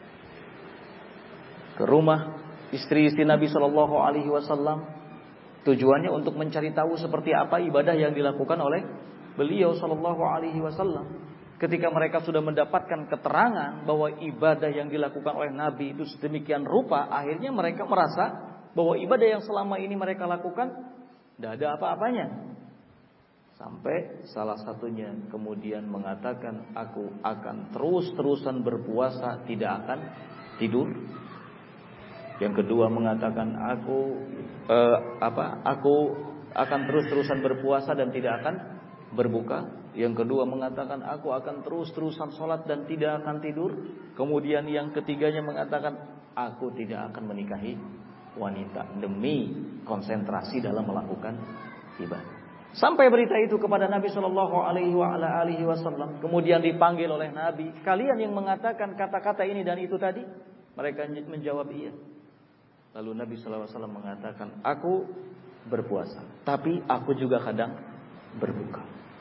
Speaker 2: ke rumah istri-istri Nabi Shallallahu Alaihi Wasallam, tujuannya untuk mencari tahu seperti apa ibadah yang dilakukan oleh beliau Shallallahu Alaihi Wasallam. ketika mereka sudah mendapatkan keterangan bahwa ibadah yang dilakukan oleh Nabi itu sedemikian rupa, akhirnya mereka merasa bahwa ibadah yang selama ini mereka lakukan tidak ada apa-apanya. Sampai salah satunya kemudian mengatakan, aku akan terus-terusan berpuasa, tidak akan tidur. Yang kedua mengatakan, aku eh, apa? Aku akan terus-terusan berpuasa dan tidak akan berbuka. Yang kedua mengatakan, aku akan terus-terusan sholat dan tidak akan tidur. Kemudian yang ketiganya mengatakan, aku tidak akan menikahi wanita demi konsentrasi dalam melakukan ibadah. Sampai berita itu kepada Nabi Shallallahu Alaihi Wasallam. Kemudian dipanggil oleh Nabi, kalian yang mengatakan kata-kata ini dan itu tadi? Mereka menjawab iya. Lalu Nabi Shallallahu Alaihi Wasallam mengatakan, aku berpuasa, tapi aku juga kadang berbuka.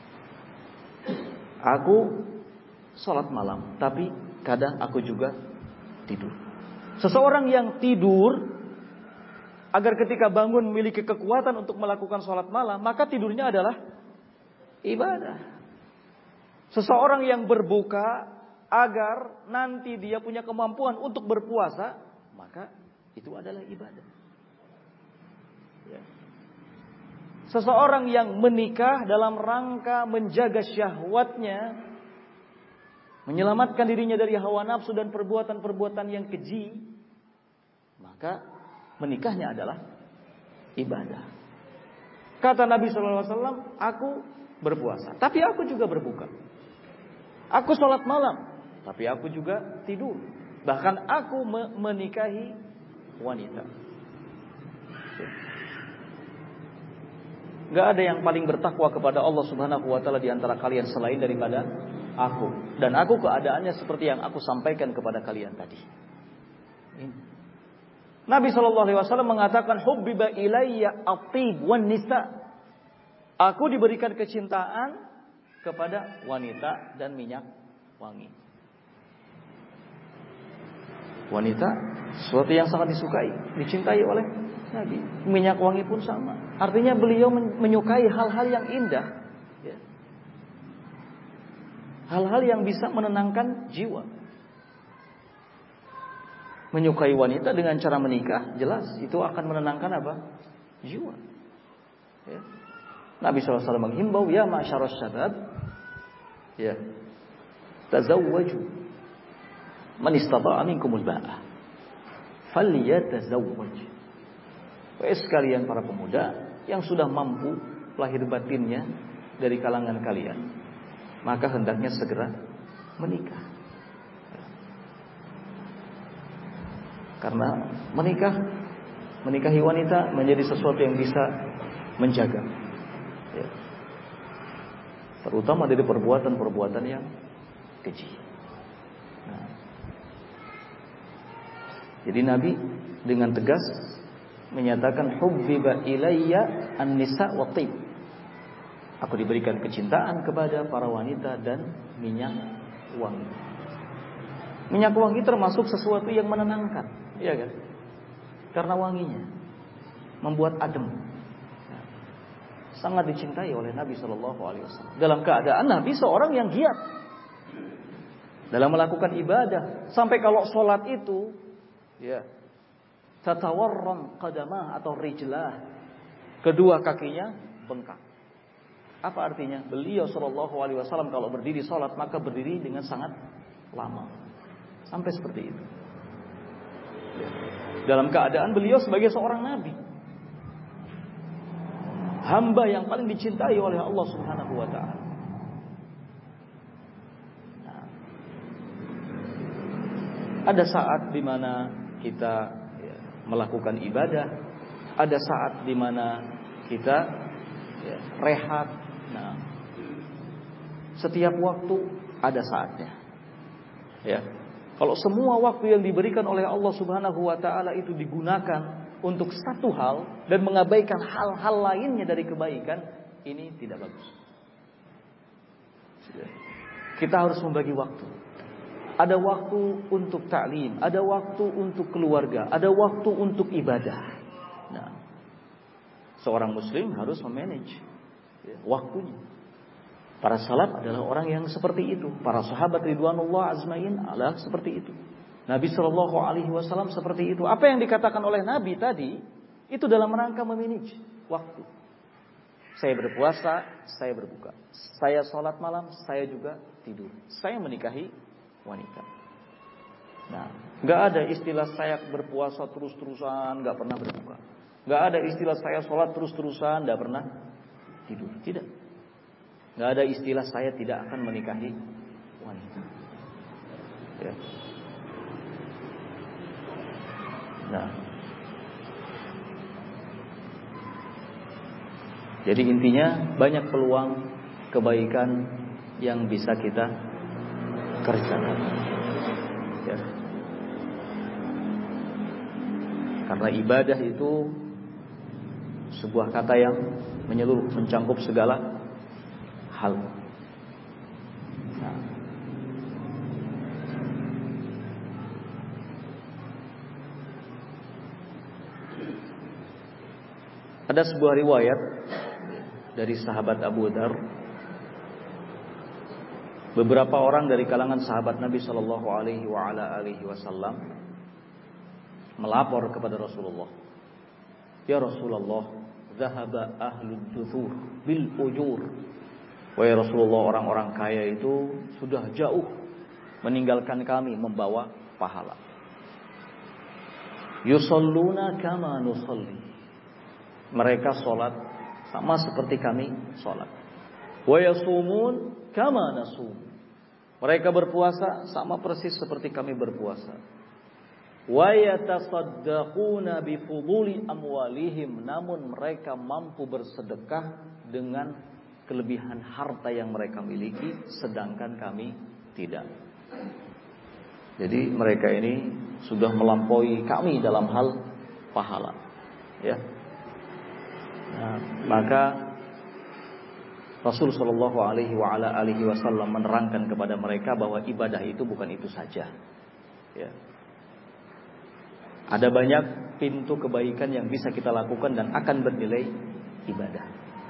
Speaker 2: Aku sholat malam, tapi kadang aku juga tidur. Seseorang yang tidur, agar ketika bangun memiliki kekuatan untuk melakukan sholat malam, maka tidurnya adalah ibadah. Seseorang yang berbuka, agar nanti dia punya kemampuan untuk berpuasa, maka itu adalah ibadah. Ya. Seseorang yang menikah dalam rangka menjaga syahwatnya, menyelamatkan dirinya dari hawa nafsu dan perbuatan-perbuatan yang keji, maka menikahnya adalah ibadah. Kata Nabi shallallahu alaihi wasallam, aku berpuasa, tapi aku juga berbuka. Aku sholat malam, tapi aku juga tidur. Bahkan aku menikahi wanita. Gak ada yang paling bertakwa kepada Allah Subhanahu wa taala di antara kalian selain daripada aku. Dan aku keadaannya seperti yang aku sampaikan kepada kalian tadi. Ini. Nabi shallallahu alaihi wasallam mengatakan, hubbiba ilayya at-tib wan nisa. Aku diberikan kecintaan kepada wanita dan minyak wangi. Wanita sesuatu yang sangat disukai, dicintai oleh Nabi. Minyak wangi pun sama. Artinya beliau menyukai hal-hal yang indah, ya. Hal-hal yang bisa menenangkan jiwa. Menyukai wanita dengan cara menikah, jelas itu akan menenangkan apa? Jiwa. Ya. Nabi shallallahu alaihi wasallam menghimbau, ya ma'syaras syabab, ya, tazawwaju, man istata'a minkumul ba'ah, falyatazawwaj. Wahai sekalian para pemuda yang sudah mampu lahir batinnya dari kalangan kalian, maka hendaknya segera menikah. Karena menikah, menikahi wanita menjadi sesuatu yang bisa menjaga, ya. Terutama dari perbuatan-perbuatan yang keji. Nah. Jadi Nabi dengan tegas menyatakan, hubbiba ilayya an-nisa wa tib. Aku diberikan kecintaan kepada para wanita dan minyak wangi. Minyak wangi termasuk sesuatu yang menenangkan. Iya kan? Karena wanginya membuat adem. Sangat dicintai oleh Nabi shallallahu alaihi wasallam. Dalam keadaan Nabi seorang yang giat dalam melakukan ibadah, sampai kalau sholat itu, ya, tatawarram qadamah atau rijlah, kedua kakinya bengkak. Apa artinya? Beliau shallallahu alaihi wasallam kalau berdiri sholat maka berdiri dengan sangat lama, sampai seperti itu. Dalam keadaan beliau sebagai seorang nabi, hamba yang paling dicintai oleh Allah Subhanahu wa taala. Nah, ada saat di mana kita ya, melakukan ibadah, ada saat di mana kita ya, rehat. Nah, setiap waktu ada saatnya. Ya. Kalau semua waktu yang diberikan oleh Allah Subhanahu wa taala itu digunakan untuk satu hal dan mengabaikan hal-hal lainnya dari kebaikan, ini tidak bagus. Kita harus membagi waktu. Ada waktu untuk ta'lim, ada waktu untuk keluarga, ada waktu untuk ibadah. Nah, seorang muslim harus memanage ya, waktunya. Para salaf adalah orang yang seperti itu. Para sahabat ridwanullah azmain adalah seperti itu. Nabi Shallallahu Alaihi Wasallam seperti itu. Apa yang dikatakan oleh Nabi tadi itu dalam rangka memanage waktu. Saya berpuasa, saya berbuka. Saya sholat malam, saya juga tidur. Saya menikahi wanita. Nah, nggak ada istilah saya berpuasa terus-terusan, nggak pernah berbuka. Nggak ada istilah saya sholat terus-terusan, nggak pernah tidur. Tidak. Nggak ada istilah saya tidak akan menikahi wanita. Ya. Nah, jadi intinya banyak peluang kebaikan yang bisa kita kerjakan. Ya. Karena ibadah itu sebuah kata yang menyeluruh, mencakup segala hal. Nah. Ada sebuah riwayat dari sahabat Abu Dzar. Beberapa orang dari kalangan sahabat Nabi Shallallahu Alaihi Wasallam melapor kepada Rasulullah. Ya Rasulullah, zahaba ahlud duthur bil ujur. Wahai Rasulullah, orang-orang kaya itu sudah jauh meninggalkan kami membawa pahala. Yusalluna kama nusalli. Mereka sholat sama seperti kami sholat. Wa yasumun kama nasum. Mereka berpuasa sama persis seperti kami berpuasa. Wa yatasaddaquna bi fuduli amwalihim. Namun mereka mampu bersedekah dengan kelebihan harta yang mereka miliki, sedangkan kami tidak. Jadi mereka ini sudah melampaui kami dalam hal pahala. Ya. Nah, maka Rasul Shallallahu Alaihi Wasallam menerangkan kepada mereka bahwa ibadah itu bukan itu saja. Ya. Ada banyak pintu kebaikan yang bisa kita lakukan dan akan bernilai ibadah.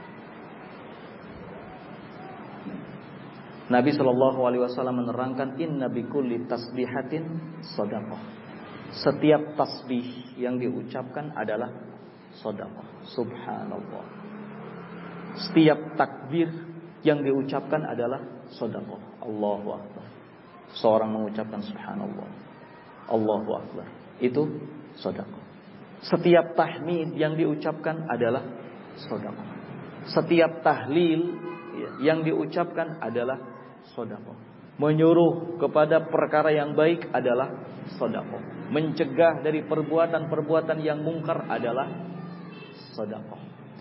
Speaker 2: Nabi Shallallahu Alaihi Wasallam menerangkan inna bikulli tasbihatin shadaqah. Setiap tasbih yang diucapkan adalah shadaqah. Subhanallah. Setiap takbir yang diucapkan adalah shadaqah. Allahu Akbar. Seorang mengucapkan subhanallah, Allahu Akbar, itu shadaqah. Setiap tahmid yang diucapkan adalah shadaqah. Setiap tahlil yang diucapkan adalah shadaqah. Menyuruh kepada perkara yang baik adalah shadaqah. Mencegah dari perbuatan-perbuatan yang mungkar adalah shadaqah.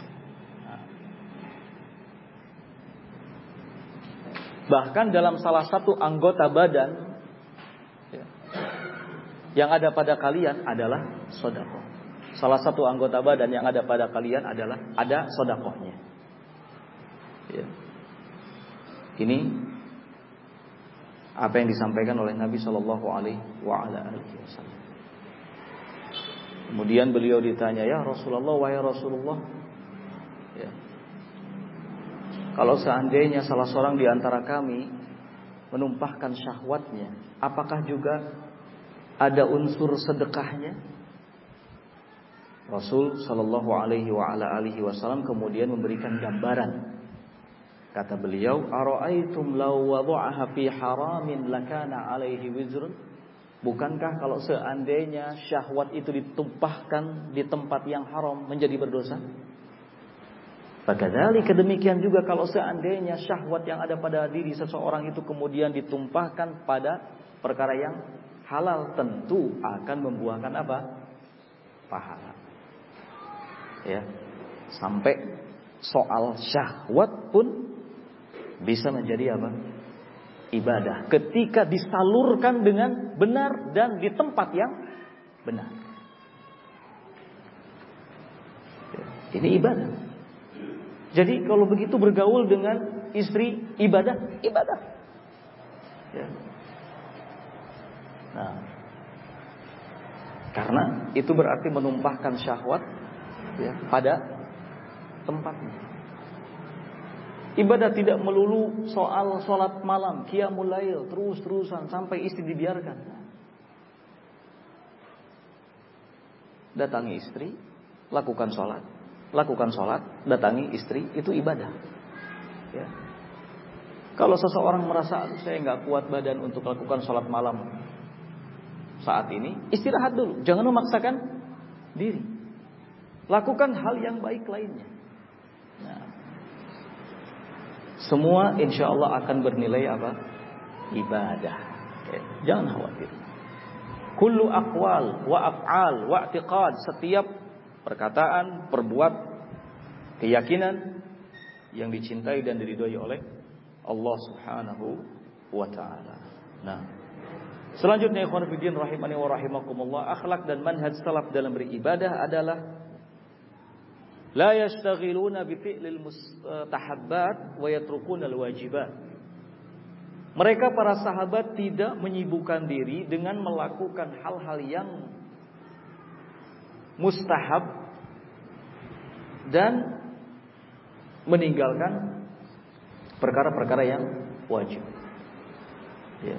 Speaker 2: Bahkan dalam salah satu anggota badan ya, yang ada pada kalian adalah shadaqah. Salah satu anggota badan yang ada pada kalian adalah ada shadaqahnya. Ya. Ini apa yang disampaikan oleh Nabi Shallallahu Alaihi Wasallam. Kemudian beliau ditanya, ya Rasulullah, wahai Rasulullah, ya, kalau seandainya salah seorang di antara kami menumpahkan syahwatnya, apakah juga ada unsur sedekahnya? Rasul Shallallahu Alaihi Wasallam kemudian memberikan gambaran. Kata beliau, ara'aitum law wada'aha fi haramin lakana alaihi wizrun. Bukankah kalau seandainya syahwat itu ditumpahkan di tempat yang haram menjadi berdosa? Bagadzalika, demikian juga kalau seandainya syahwat yang ada pada diri seseorang itu kemudian ditumpahkan pada perkara yang halal, tentu akan membuahkan apa? Pahala. Ya. Sampai soal syahwat pun bisa menjadi apa? Ibadah ketika disalurkan dengan benar dan di tempat yang benar. Ini ibadah. Jadi kalau begitu bergaul dengan istri ibadah, ibadah. Ya. Nah, karena itu berarti menumpahkan syahwat ya, pada tempatnya. Ibadah tidak melulu soal sholat malam, qiyamul lail, terus-terusan sampai istri dibiarkan. Datangi istri, lakukan sholat, lakukan sholat, datangi istri, itu ibadah. Ya. Kalau seseorang merasa saya nggak kuat badan untuk lakukan sholat malam saat ini, istirahat dulu, jangan memaksakan diri. Lakukan hal yang baik lainnya. Nah, semua insya Allah akan bernilai apa? Ibadah. Oke. Jangan khawatir. Kullu aqwal wa af'al wa i'tiqad, setiap perkataan, perbuat, keyakinan yang dicintai dan diridhoi oleh Allah Subhanahu wa taala. Nah, selanjutnya ikhwan fillah rahimani wa rahimakumullah, akhlak dan manhaj salaf dalam beribadah adalah la yashtaghiluna bi fi'lil mustahabbat wa yatrukuna al-wajibat. Mereka para sahabat tidak menyibukkan diri dengan melakukan hal-hal yang mustahab dan meninggalkan perkara-perkara yang wajib. Ya.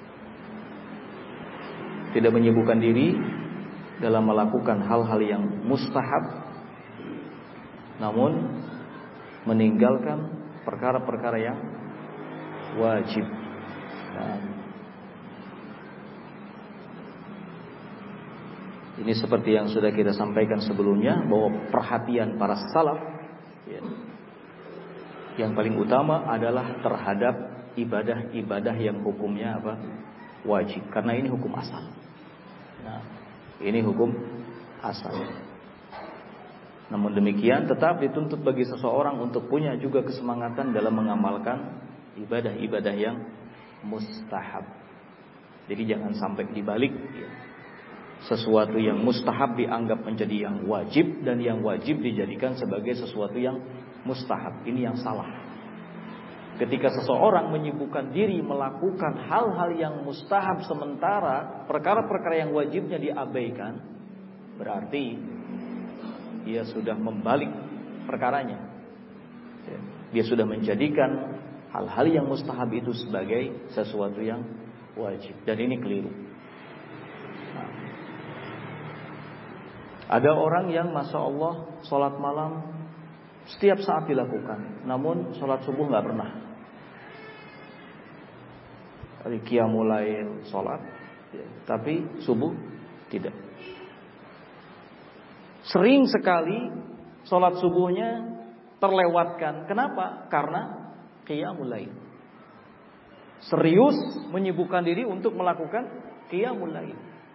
Speaker 2: Tidak menyibukkan diri dalam melakukan hal-hal yang mustahab, namun meninggalkan perkara-perkara yang wajib. Nah, ini seperti yang sudah kita sampaikan sebelumnya, bahwa perhatian para salaf ya, yang paling utama adalah terhadap ibadah-ibadah yang hukumnya apa? Wajib. Karena ini hukum asal. Nah, ini hukum asal. Namun demikian tetap dituntut bagi seseorang untuk punya juga kesemangatan dalam mengamalkan ibadah-ibadah yang mustahab. Jadi jangan sampai dibalik ya. Sesuatu yang mustahab dianggap menjadi yang wajib, dan yang wajib dijadikan sebagai sesuatu yang mustahab. Ini yang salah. Ketika seseorang menyibukkan diri melakukan hal-hal yang mustahab sementara perkara-perkara yang wajibnya diabaikan, berarti dia sudah membalik perkaranya. Dia sudah menjadikan hal-hal yang mustahab itu sebagai sesuatu yang wajib, dan ini keliru. Nah, ada orang yang masya Allah sholat malam setiap saat dilakukan, namun sholat subuh nggak pernah. Dari qiyamul lail sholat, ya, tapi subuh tidak. Sering sekali sholat subuhnya terlewatkan. Kenapa? Karena qiyamul lail. Serius menyibukkan diri untuk melakukan qiyamul lail.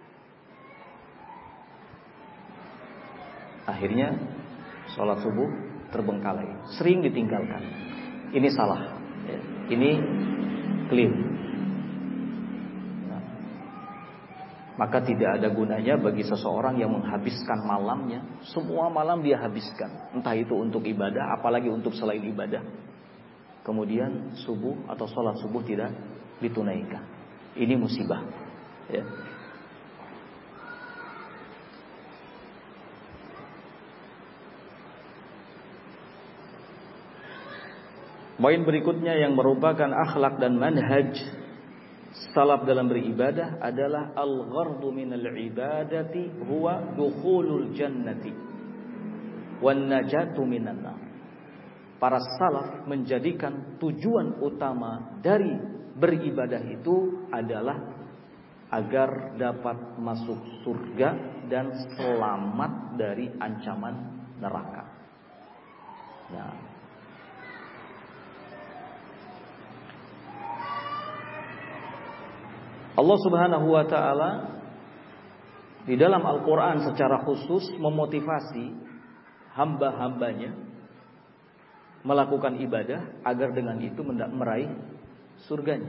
Speaker 2: Akhirnya sholat subuh terbengkalai, sering ditinggalkan. Ini salah. Ini keliru. Nah, maka tidak ada gunanya bagi seseorang yang menghabiskan malamnya, semua malam dia habiskan, entah itu untuk ibadah, apalagi untuk selain ibadah. Kemudian subuh atau sholat subuh tidak ditunaikan. Ini musibah. Ya. Poin berikutnya yang merupakan akhlak dan manhaj salaf dalam beribadah adalah al-ghardu minal ibadati huwa dukhulul jannati wan najatu minan nar. Para salaf menjadikan tujuan utama dari beribadah itu adalah agar dapat masuk surga dan selamat dari ancaman neraka. Nah, Allah Subhanahu wa taala di dalam Al-Qur'an secara khusus memotivasi hamba-hambanya melakukan ibadah agar dengan itu meraih surganya.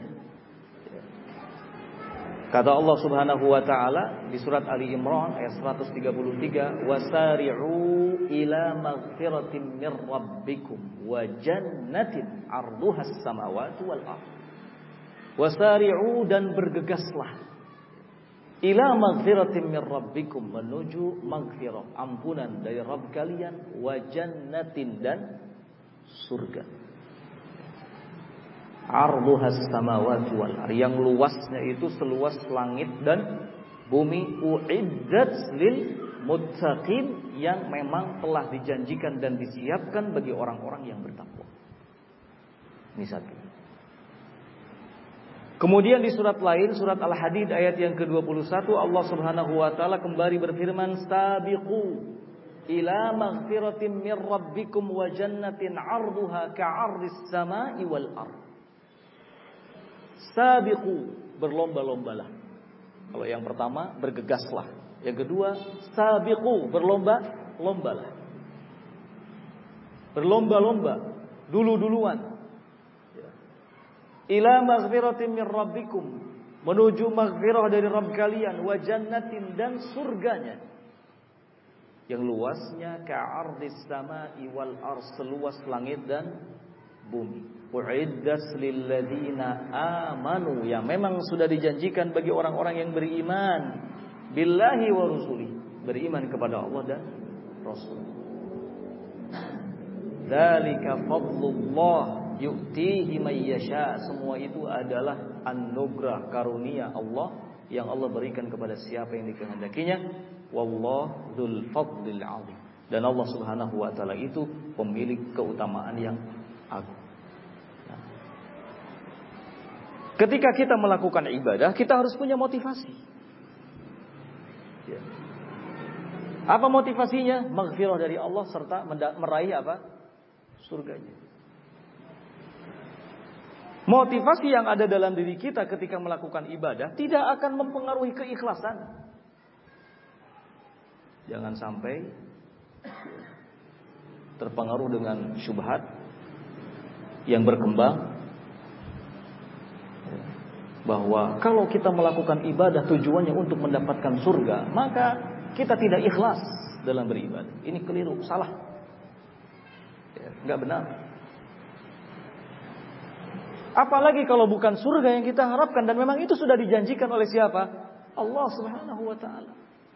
Speaker 2: Kata Allah Subhanahu wa taala di surat Ali Imran ayat seratus tiga puluh tiga, "Wasari'u ila maghfiratin mir rabbikum wa jannatin 'arduhas samawati wal ardh." Wasari'u, dan bergegaslah, ila maghfiratin mir rabbikum, menuju maghfirah, ampunan dari Rabb kalian, wa jannatin, dan surga. arduhas samawati wal ardh, yang luasnya itu seluas langit dan bumi, uiddat lil muttaqin, yang memang telah dijanjikan dan disiapkan bagi orang-orang yang bertakwa. Ini satu. Kemudian di surat lain, surat Al-Hadid ayat yang ke dua puluh satu, Allah Subhanahu wa taala kembali berfirman, sabiqu ila maghfiratin min rabbikum wa jannatin 'arduha ka'ardis samai wal ardh. Sabiqu, berlomba-lombalah. Kalau yang pertama, bergegaslah. Yang kedua, sabiqu, berlomba-lombalah. Berlomba-lomba, dulu-duluan. Ila maghfiratin min rabbikum, menuju maghfirah dari Rabb kalian, wa jannatin, dan surganya yang luasnya ka'ardis samai wal ardh, seluas langit dan bumi. Uiddat lil ladzina amanu, yang memang sudah dijanjikan bagi orang-orang yang beriman billahi wa rusuli, beriman kepada Allah dan Rasul. Dzalika fadlullah yu'tihi may yasha, semua itu adalah anugerah karunia Allah yang Allah berikan kepada siapa yang dikehendakinya. Wallahu dzul fadlil 'adzim, dan Allah Subhanahu wa taala itu pemilik keutamaan yang agung. Ketika kita melakukan ibadah, kita harus punya motivasi. Ya. Apa motivasinya? Maghfirah dari Allah serta meraih apa? Surganya. Motivasi yang ada dalam diri kita ketika melakukan ibadah tidak akan mempengaruhi keikhlasan. Jangan sampai terpengaruh dengan syubhat yang berkembang, bahwa kalau kita melakukan ibadah tujuannya untuk mendapatkan surga, maka kita tidak ikhlas dalam beribadah. Ini keliru, salah, ya, nggak benar. Apalagi kalau bukan surga yang kita harapkan, dan memang itu sudah dijanjikan oleh siapa? Allah Subhanahu wa taala.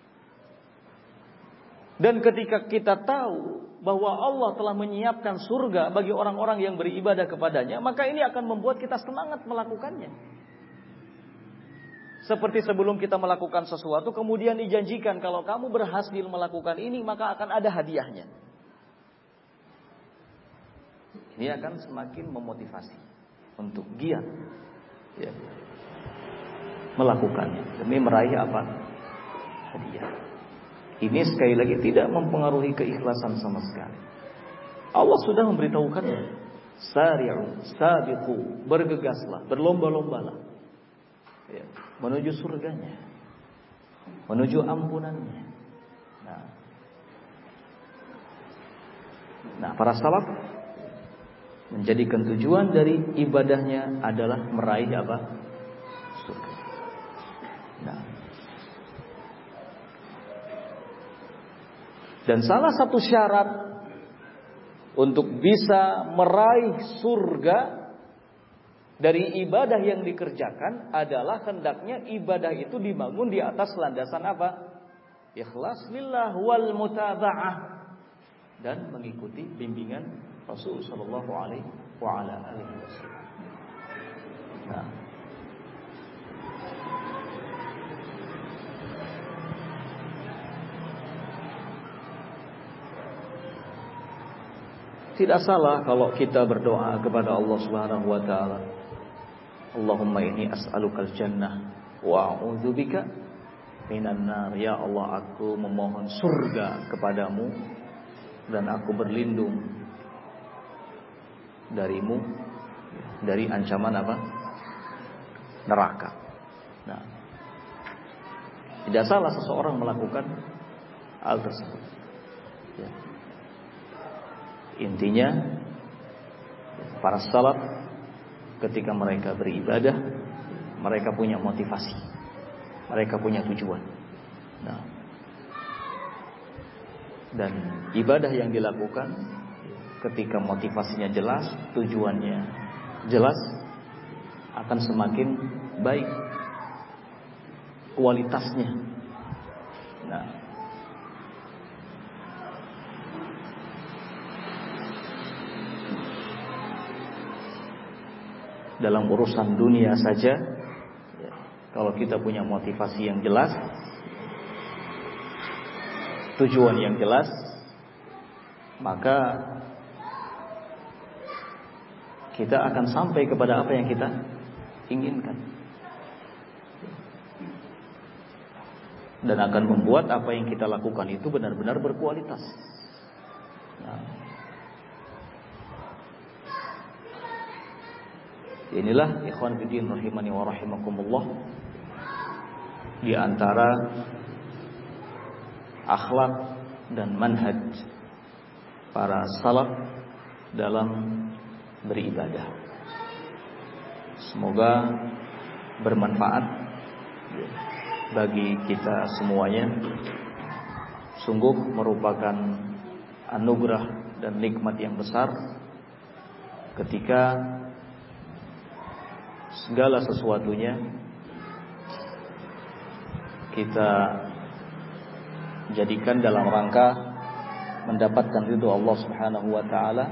Speaker 2: Dan ketika kita tahu bahwa Allah telah menyiapkan surga bagi orang-orang yang beribadah kepadanya, maka ini akan membuat kita semangat melakukannya. Seperti sebelum kita melakukan sesuatu, kemudian dijanjikan kalau kamu berhasil melakukan ini, maka akan ada hadiahnya. Ini akan semakin memotivasi untuk giat, ya, melakukannya demi meraih apa? Hadiah. Ini sekali lagi tidak mempengaruhi keikhlasan sama sekali. Allah sudah memberitahukannya. Sari'u, sabiqu, bergegaslah, berlomba-lombalah, ya, menuju surganya, menuju ampunannya. Nah, nah para salaf menjadikan tujuan dari ibadahnya adalah meraih apa? Surga. Nah, dan salah satu syarat untuk bisa meraih surga dari ibadah yang dikerjakan adalah hendaknya ibadah itu dibangun di atas landasan apa? Ikhlas lillah wal mutaba'ah, dan mengikuti bimbingan Rasul sallallahu alaihi wa ala alihi wasallam. Nah, tidak salah kalau kita berdoa kepada Allah Subhanahu wa taala, Allahumma inni as'alukal jannah wa a'udzubika minan nar. Ya Allah, aku memohon surga kepadamu dan aku berlindung darimu dari ancaman apa? Neraka. Nah, tidak salah seseorang melakukan hal tersebut. Ya. Intinya para salaf ketika mereka beribadah, mereka punya motivasi, mereka punya tujuan. Nah, dan ibadah yang dilakukan ketika motivasinya jelas, tujuannya jelas, akan semakin baik kualitasnya. Nah, dalam urusan dunia saja, ya, kalau kita punya motivasi yang jelas, tujuan yang jelas, maka kita akan sampai kepada apa yang kita inginkan, dan akan membuat apa yang kita lakukan itu benar-benar berkualitas. Nah, inilah ikhwan fillah rahimani wa rahimakumullah, di antara akhlak dan manhaj para salaf dalam beribadah. Semoga bermanfaat bagi kita semuanya. Sungguh merupakan anugerah dan nikmat yang besar ketika segala sesuatunya kita jadikan dalam rangka mendapatkan ridho Allah Subhanahu wa taala,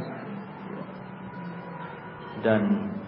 Speaker 2: dan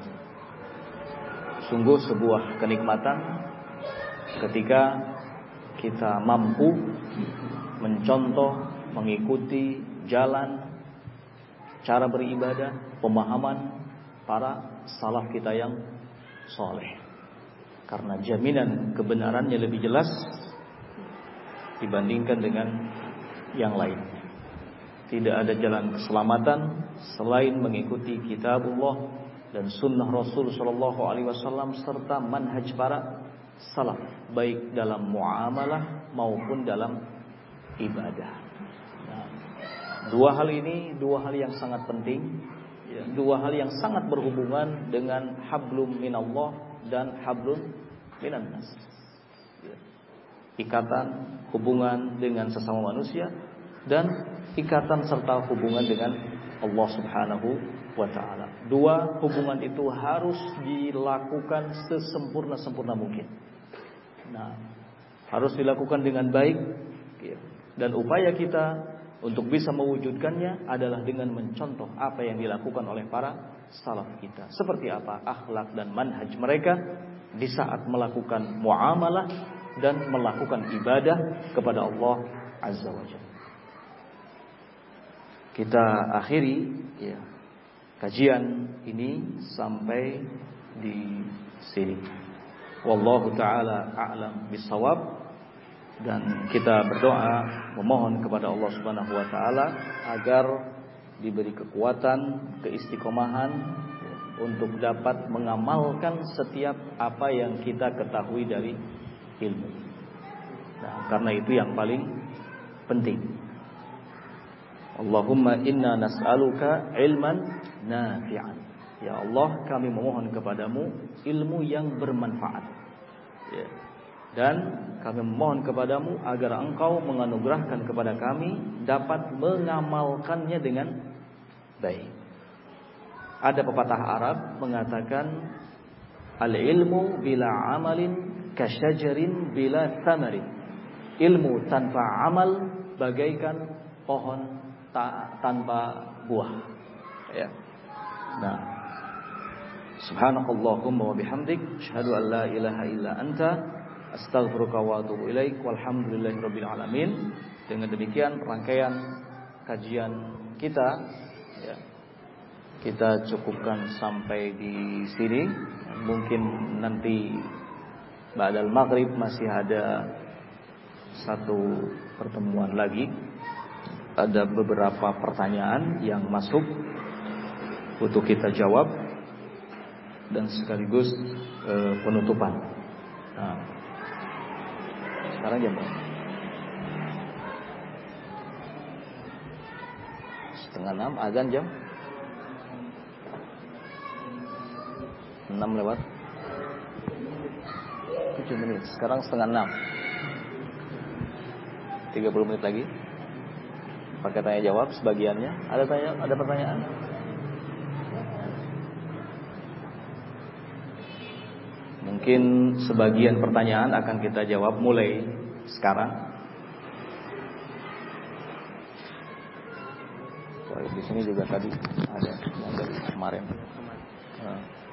Speaker 2: sungguh sebuah kenikmatan ketika kita mampu mencontoh, mengikuti jalan cara beribadah, pemahaman para salaf kita yang soleh, karena jaminan kebenarannya lebih jelas dibandingkan dengan yang lain. Tidak ada jalan keselamatan selain mengikuti kitabullah dan sunnah Rasul sallallahu alaihi wasallam serta manhaj para salaf, baik dalam muamalah maupun dalam ibadah. Nah, dua hal ini dua hal yang sangat penting, ya, dua hal yang sangat berhubungan dengan hablum minallah dan hablum minan nas. Ya. Ikatan hubungan dengan sesama manusia dan ikatan serta hubungan dengan Allah Subhanahu wa taala. Dua hubungan itu harus dilakukan sesempurna-sempurna mungkin. Nah, harus dilakukan dengan baik, ya. Dan upaya kita untuk bisa mewujudkannya adalah dengan mencontoh apa yang dilakukan oleh para salaf kita. Seperti apa akhlak dan manhaj mereka di saat melakukan muamalah dan melakukan ibadah kepada Allah Azza wa Jalla. Kita akhiri, ya, kajian ini sampai di sini. Wallahu taala a'lam bissawab. Dan kita berdoa memohon kepada Allah Subhanahu wa taala agar diberi kekuatan, keistiqomahan untuk dapat mengamalkan setiap apa yang kita ketahui dari ilmu. Nah, karena itu yang paling penting. Allahumma inna nas'aluka ilman nafi'an. Ya Allah, kami memohon kepadamu ilmu yang bermanfaat. Ya. Dan kami memohon kepadamu agar engkau menganugerahkan kepada kami dapat mengamalkannya dengan baik. Ada pepatah Arab mengatakan, al-ilmu bila amalin kasyajarin bila thamarin. Ilmu tanpa amal bagaikan pohon ta- tanpa buah. Ya. Nah, subhanakallahumma wa bihamdik, asyhadu an la ilaha illa anta, astaghfiruka wa atubu ilaik, walhamdulillahirabbil alamin. Dengan demikian rangkaian kajian kita, ya, kita cukupkan sampai di sini. Mungkin nanti ba'dal maghrib masih ada satu pertemuan lagi. Ada beberapa pertanyaan yang masuk untuk kita jawab dan sekaligus e, penutupan. Nah, sekarang jam berapa? Setengah enam, azan jam enam lewat tujuh menit. Sekarang setengah enam, tiga puluh menit lagi. Pakai tanya jawab sebagiannya. Ada tanya, ada pertanyaan? Mungkin sebagian pertanyaan akan kita jawab mulai sekarang. Di sini juga tadi ada yang dari kemarin.